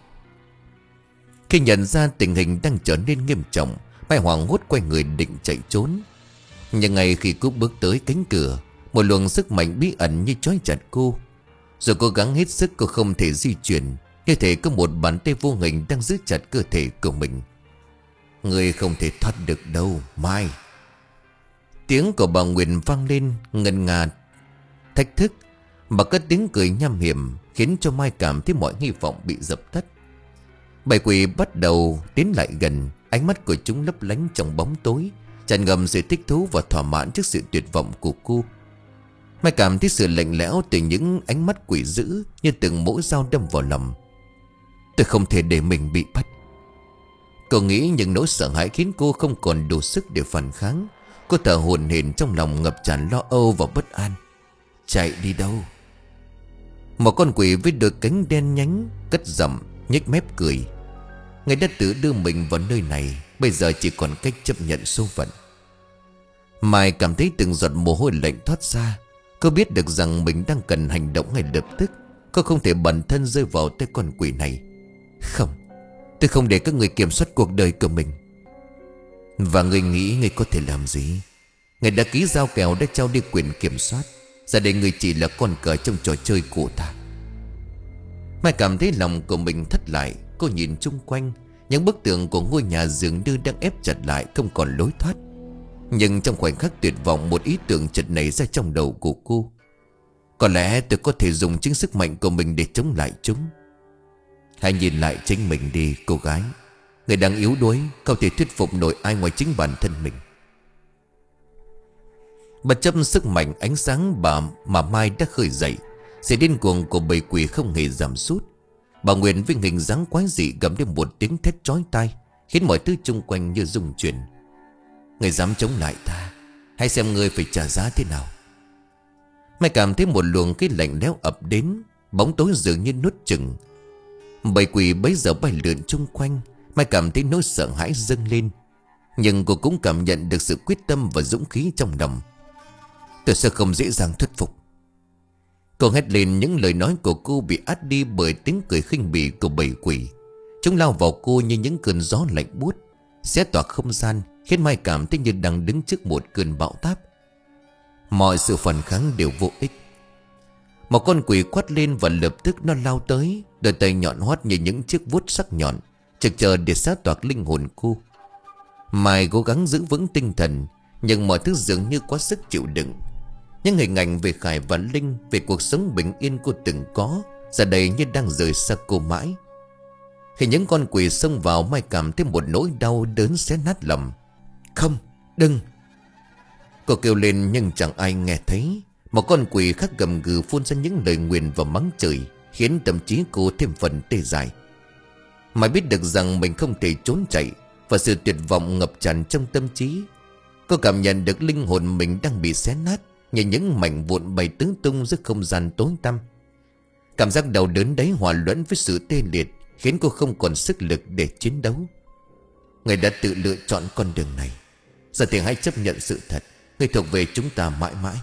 Khi nhận ra tình hình đang trở nên nghiêm trọng, Mai hoảng hốt quay người định chạy trốn. Nhưng ngay khi cô bước tới cánh cửa, một luồng sức mạnh bí ẩn như trói chặt cô. Rồi cố gắng hết sức, cô không thể di chuyển, như thể có một bàn tay vô hình đang giữ chặt cơ thể của mình. Người không thể thoát được đâu, Mai. Tiếng của bà Nguyệt vang lên ngân nga thách thức. Bà cất tiếng cười nham hiểm, khiến cho Mai cảm thấy mọi hy vọng bị dập tắt. Bầy quỷ bắt đầu tiến lại gần. Ánh mắt của chúng lấp lánh trong bóng tối, tràn ngập sự thích thú và thỏa mãn trước sự tuyệt vọng của cô. Mai cảm thấy sự lạnh lẽo từ những ánh mắt quỷ dữ, như từng mũi dao đâm vào lòng. Tôi không thể để mình bị bắt. Cô nghĩ, nhưng nỗi sợ hãi khiến cô không còn đủ sức để phản kháng. Cô thở hổn hển, trong lòng ngập tràn lo âu và bất an. Chạy đi đâu? Một con quỷ với đôi cánh đen nhánh, cất giọng nhếch mép cười. Ngài đã tự đưa mình vào nơi này, bây giờ chỉ còn cách chấp nhận số phận. Mai cảm thấy từng giọt mồ hôi lạnh thoát ra. Cô biết được rằng mình đang cần hành động ngay lập tức. Cô không thể bản thân rơi vào tay con quỷ này. Không, tôi không để các người kiểm soát cuộc đời của mình. Và người nghĩ người có thể làm gì? Người đã ký giao kèo, đã trao đi quyền kiểm soát. Giờ đây người chỉ là con cờ trong trò chơi của ta. Mai cảm thấy lòng của mình thất lại. Cô nhìn chung quanh. Những bức tường của ngôi nhà dường như đang ép chặt lại, không còn lối thoát. Nhưng trong khoảnh khắc tuyệt vọng, một ý tưởng chợt nảy ra trong đầu của cô. Có lẽ tôi có thể dùng chính sức mạnh của mình để chống lại chúng. Hãy nhìn lại chính mình đi cô gái. Người đang yếu đuối, không thể thuyết phục nổi ai ngoài chính bản thân mình. Bất chấp sức mạnh ánh sáng bà mà Mai đã khơi dậy, sự điên cuồng của bầy quỷ không hề giảm sút. Bà Nguyện với hình dáng quái dị gầm lên một tiếng thét chói tai, khiến mọi thứ chung quanh như rung chuyển. Người dám chống lại ta, hãy xem ngươi phải trả giá thế nào. Mai cảm thấy một luồng cái lạnh lẽo ập đến, bóng tối dường như nuốt chửng. Bầy quỷ bấy giờ bay lượn chung quanh. Mai cảm thấy nỗi sợ hãi dâng lên, nhưng cô cũng cảm nhận được sự quyết tâm và dũng khí trong lòng. Tôi sẽ không dễ dàng thuyết phục. Cô hét lên, những lời nói của cô bị át đi bởi tiếng cười khinh bỉ của bầy quỷ. Chúng lao vào cô như những cơn gió lạnh buốt, xé toạc không gian, khiến Mai cảm thấy như đang đứng trước một cơn bão táp. Mọi sự phản kháng đều vô ích. Một con quỷ quát lên và lập tức nó lao tới, đôi tay nhọn hoắt như những chiếc vuốt sắc nhọn, trực chờ để xé toạc linh hồn cô. Mai cố gắng giữ vững tinh thần, nhưng mọi thứ dường như quá sức chịu đựng. Những hình ảnh về Khải và Linh, về cuộc sống bình yên cô từng có, giờ đây như đang rời xa cô mãi. Khi những con quỷ xông vào, Mai cảm thấy một nỗi đau đớn xé nát lòng. Không, đừng! Cô kêu lên nhưng chẳng ai nghe thấy. Một con quỷ khác gầm gừ phun ra những lời nguyền và mắng chửi, khiến tâm trí cô thêm phần tê dại. Mai biết được rằng mình không thể trốn chạy, và sự tuyệt vọng ngập tràn trong tâm trí. Cô cảm nhận được linh hồn mình đang bị xé nát, như những mảnh vụn bay tứ tung giữa không gian tối tăm. Cảm giác đau đớn đấy hòa lẫn với sự tê liệt, khiến cô không còn sức lực để chiến đấu. Người đã tự lựa chọn con đường này, giờ thì hãy chấp nhận sự thật. Người thuộc về chúng ta mãi mãi.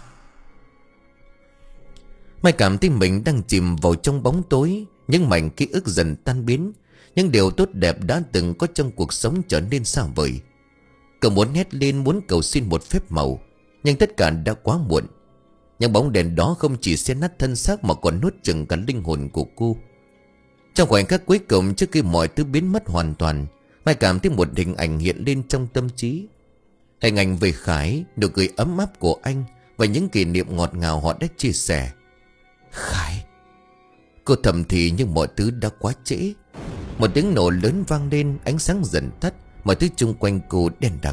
Mai cảm thấy mình đang chìm vào trong bóng tối. Những mảnh ký ức dần tan biến. Những điều tốt đẹp đã từng có trong cuộc sống trở nên xa vời. Cậu muốn hét lên, muốn cầu xin một phép màu, nhưng tất cả đã quá muộn. Những bóng đèn đó không chỉ xé nát thân xác mà còn nuốt chửng cả linh hồn của cô. Trong khoảnh khắc cuối cùng, trước khi mọi thứ biến mất hoàn toàn, Mai cảm thấy một hình ảnh hiện lên trong tâm trí. Hình ảnh về Khải, nụ cười ấm áp của anh và những kỷ niệm ngọt ngào họ đã chia sẻ. Khải! Cô thầm thì nhưng mọi thứ đã quá trễ. Một tiếng nổ lớn vang lên, ánh sáng dần tắt, mọi thứ chung quanh cô đen đặc.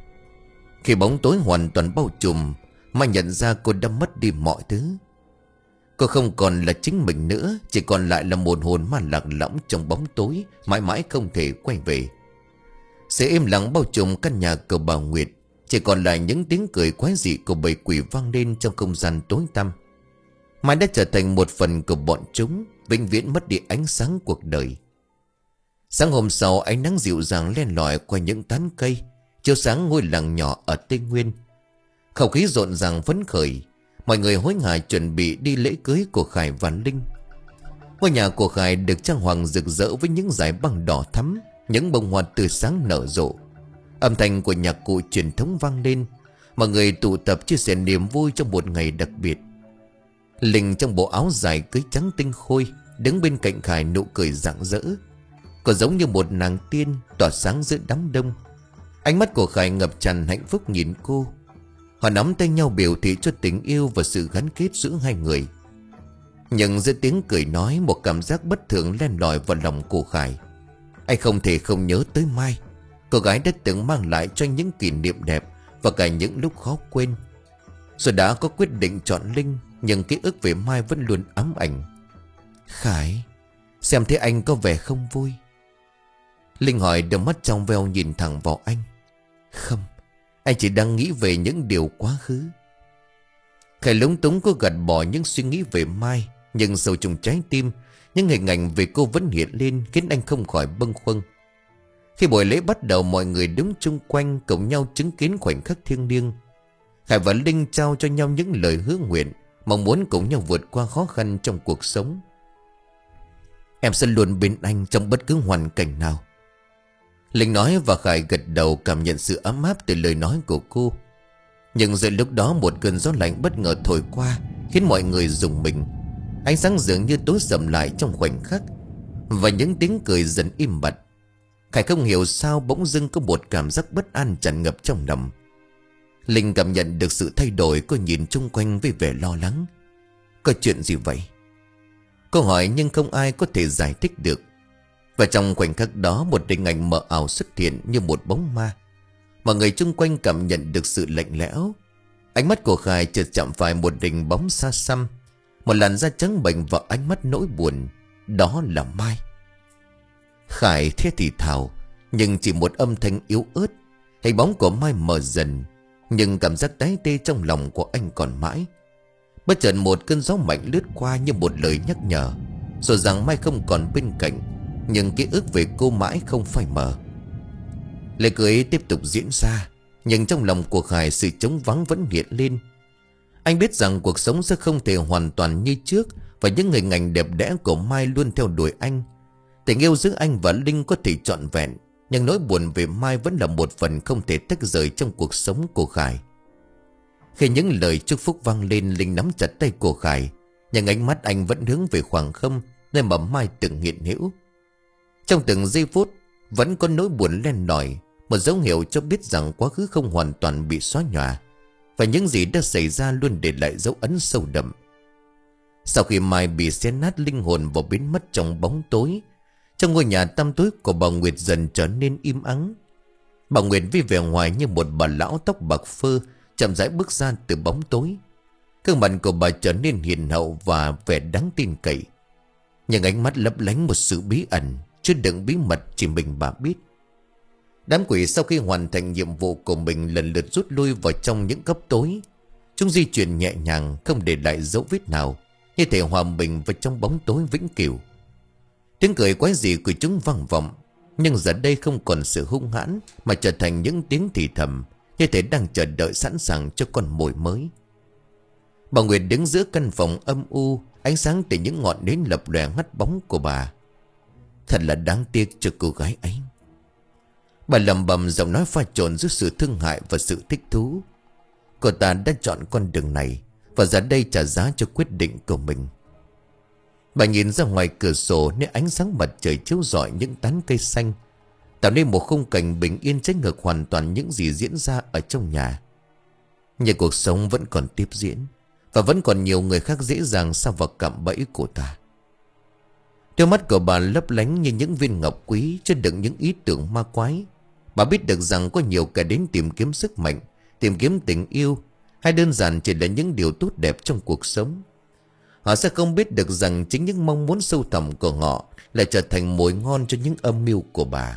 Khi bóng tối hoàn toàn bao trùm, Mai nhận ra cô đã mất đi mọi thứ. Cô không còn là chính mình nữa, chỉ còn lại là một hồn ma lạc lõng trong bóng tối, mãi mãi không thể quay về. Sự im lặng bao trùm căn nhà của bà Nguyệt, chỉ còn lại những tiếng cười quái dị của bầy quỷ vang lên trong không gian tối tăm. Mai đã trở thành một phần của bọn chúng, vĩnh viễn mất đi ánh sáng cuộc đời. Sáng hôm sau, ánh nắng dịu dàng len lỏi qua những tán cây, chiếu sáng ngôi làng nhỏ ở Tây Nguyên. Không khí rộn ràng phấn khởi, mọi người hối hả chuẩn bị đi lễ cưới của Khải và Linh. Ngôi nhà của Khải được trang hoàng rực rỡ với những dải băng đỏ thắm, những bông hoa tươi sáng nở rộ. Âm thanh của nhạc cụ truyền thống vang lên, mọi người tụ tập chia sẻ niềm vui trong một ngày đặc biệt. Linh trong bộ áo dài cưới trắng tinh khôi, đứng bên cạnh Khải nụ cười rạng rỡ. Cô giống như một nàng tiên tỏa sáng giữa đám đông. Ánh mắt của Khải ngập tràn hạnh phúc nhìn cô. Họ nắm tay nhau biểu thị cho tình yêu và sự gắn kết giữa hai người. Nhưng giữa tiếng cười nói, một cảm giác bất thường len lỏi vào lòng của Khải. Anh không thể không nhớ tới Mai, cô gái đã từng mang lại cho anh những kỷ niệm đẹp và cả những lúc khó quên. Rồi đã có quyết định chọn Linh, nhưng ký ức về Mai vẫn luôn ám ảnh. Khải, xem thế anh có vẻ không vui. Linh hỏi, đôi mắt trong veo nhìn thẳng vào anh. Không, anh chỉ đang nghĩ về những điều quá khứ. Khải lúng túng, cô gạt bỏ những suy nghĩ về Mai, Nhưng sâu trong trái tim, những hình ảnh về cô vẫn hiện lên, khiến anh không khỏi bâng khuâng. Khi buổi lễ bắt đầu, mọi người đứng chung quanh cùng nhau chứng kiến khoảnh khắc thiêng liêng. Khải và Linh trao cho nhau những lời hứa nguyện, mong muốn cùng nhau vượt qua khó khăn trong cuộc sống. Em sẽ luôn bên anh trong bất cứ hoàn cảnh nào. Linh nói và Khải gật đầu, cảm nhận sự ấm áp từ lời nói của cô. Nhưng rồi lúc đó một cơn gió lạnh bất ngờ thổi qua, khiến mọi người rùng mình. Ánh sáng dường như tối sầm lại trong khoảnh khắc, và những tiếng cười dần im bặt. Khải không hiểu sao bỗng dưng có một cảm giác bất an tràn ngập trong lòng. Linh cảm nhận được sự thay đổi, cô nhìn chung quanh với vẻ lo lắng. Có chuyện gì vậy? Cô hỏi nhưng không ai có thể giải thích được. Và trong khoảnh khắc đó, một hình ảnh mờ ảo xuất hiện như một bóng ma. Mọi người chung quanh cảm nhận được sự lạnh lẽo. Ánh mắt của Khải chợt chạm phải một hình bóng xa xăm, một làn da trắng bệch và ánh mắt nỗi buồn. Đó là Mai. Khải thét thì thào, nhưng chỉ một âm thanh yếu ớt. Hình bóng của Mai mờ dần, nhưng cảm giác tái tê trong lòng của anh còn mãi. Bất chợt một cơn gió mạnh lướt qua như một lời nhắc nhở, rồi rằng Mai không còn bên cạnh, nhưng ký ức về cô mãi không phai mờ. Lễ cưới tiếp tục diễn ra, nhưng trong lòng của Khải sự trống vắng vẫn hiện lên. Anh biết rằng cuộc sống sẽ không thể hoàn toàn như trước, và những hình ảnh đẹp đẽ của Mai luôn theo đuổi anh. Tình yêu giữa anh và Linh có thể trọn vẹn, nhưng nỗi buồn về Mai vẫn là một phần không thể tách rời trong cuộc sống của Khải. Khi những lời chúc phúc vang lên, Linh nắm chặt tay của Khải, nhưng ánh mắt anh vẫn hướng về khoảng không nơi mà Mai từng hiện hữu. Trong từng giây phút vẫn có nỗi buồn len lỏi, một dấu hiệu cho biết rằng quá khứ không hoàn toàn bị xóa nhòa, và những gì đã xảy ra luôn để lại dấu ấn sâu đậm. Sau khi Mai bị xé nát linh hồn và biến mất trong bóng tối, trong ngôi nhà tăm tối của bà Nguyệt dần trở nên im ắng. Bà Nguyệt với vẻ ngoài như một bà lão tóc bạc phơ chậm rãi bước ra từ bóng tối. Gương mặt của bà trở nên hiền hậu và vẻ đáng tin cậy, nhưng ánh mắt lấp lánh một sự bí ẩn, chứa đựng bí mật chỉ mình bà biết. Đám quỷ sau khi hoàn thành nhiệm vụ của mình lần lượt rút lui vào trong những góc tối. Chúng di chuyển nhẹ nhàng, không để lại dấu vết nào, như thể hòa mình vào trong bóng tối vĩnh cửu. Tiếng cười quái dị của chúng vang vọng, nhưng giờ đây không còn sự hung hãn, mà trở thành những tiếng thì thầm, như thể đang chờ đợi sẵn sàng cho con mồi mới. Bà Nguyệt đứng giữa căn phòng âm u, ánh sáng từ những ngọn nến lập lòe ngắt bóng của bà. Thật là đáng tiếc cho cô gái ấy. Bà lẩm bẩm, giọng nói pha trộn giữa sự thương hại và sự thích thú. Cô ta đã chọn con đường này, và giờ đây trả giá cho quyết định của mình. Bà nhìn ra ngoài cửa sổ, nơi ánh sáng mặt trời chiếu rọi những tán cây xanh, tạo nên một khung cảnh bình yên trái ngược hoàn toàn những gì diễn ra ở trong nhà. Nhưng cuộc sống vẫn còn tiếp diễn, và vẫn còn nhiều người khác dễ dàng sa vào cạm bẫy của ta. Đôi mắt của bà lấp lánh như những viên ngọc quý, chứa đựng những ý tưởng ma quái. Bà biết được rằng có nhiều kẻ đến tìm kiếm sức mạnh, tìm kiếm tình yêu, hay đơn giản chỉ là những điều tốt đẹp trong cuộc sống. Họ sẽ không biết được rằng chính những mong muốn sâu thẳm của họ lại trở thành mồi ngon cho những âm mưu của bà.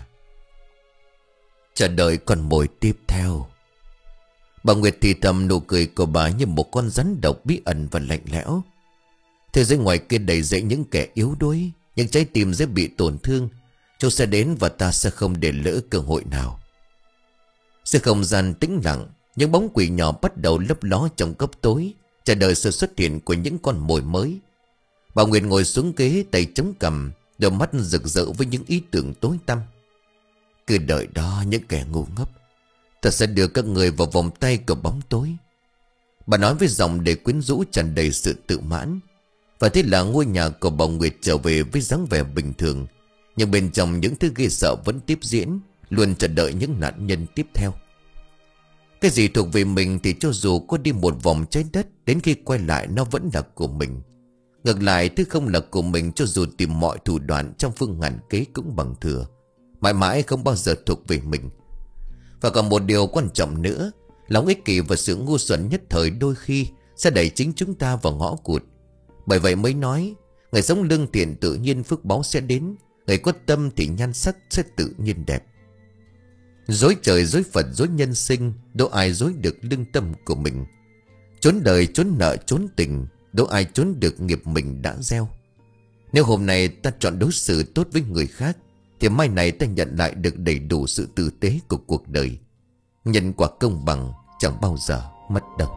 Chờ đợi con mồi tiếp theo. Bà Nguyệt thì thầm, nụ cười của bà như một con rắn độc bí ẩn và lạnh lẽo. Thế giới ngoài kia đầy dẫy những kẻ yếu đuối, những trái tim dễ bị tổn thương. Chúng sẽ đến và ta sẽ không để lỡ cơ hội nào. Giữa không gian tĩnh lặng, những bóng quỷ nhỏ bắt đầu lấp ló trong góc tối, chờ đợi sự xuất hiện của những con mồi mới. Bà Nguyệt ngồi xuống ghế, tay chống cằm, đôi mắt rực rỡ với những ý tưởng tối tăm. Cứ đợi đó những kẻ ngu ngốc, ta sẽ đưa các người vào vòng tay của bóng tối. Bà nói với giọng đầy quyến rũ tràn đầy sự tự mãn. Và thế là ngôi nhà của bà Nguyệt trở về với dáng vẻ bình thường, nhưng bên trong những thứ ghê sợ vẫn tiếp diễn, luôn chờ đợi những nạn nhân tiếp theo. Cái gì thuộc về mình thì cho dù có đi một vòng trái đất, đến khi quay lại nó vẫn là của mình. Ngược lại, thứ không là của mình, cho dù tìm mọi thủ đoạn trong phương ngàn kế cũng bằng thừa, mãi mãi không bao giờ thuộc về mình. Và còn một điều quan trọng nữa, lòng ích kỷ và sự ngu xuẩn nhất thời đôi khi sẽ đẩy chính chúng ta vào ngõ cụt. Bởi vậy mới nói, người sống lương thiện tự nhiên phước báu sẽ đến, người có tâm thì nhan sắc sẽ tự nhiên đẹp. Dối trời dối Phật dối nhân sinh, đâu ai dối được lương tâm của mình. Trốn đời trốn nợ trốn tình, đâu ai trốn được nghiệp mình đã gieo. Nếu hôm nay ta chọn đối xử tốt với người khác, thì mai này ta nhận lại được đầy đủ sự tử tế của cuộc đời. Nhân quả công bằng chẳng bao giờ mất đâu.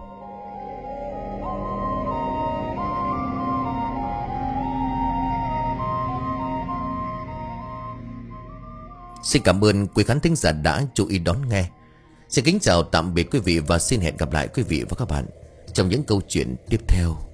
Xin cảm ơn quý khán thính giả đã chú ý đón nghe. Xin kính chào tạm biệt quý vị và xin hẹn gặp lại quý vị và các bạn trong những câu chuyện tiếp theo.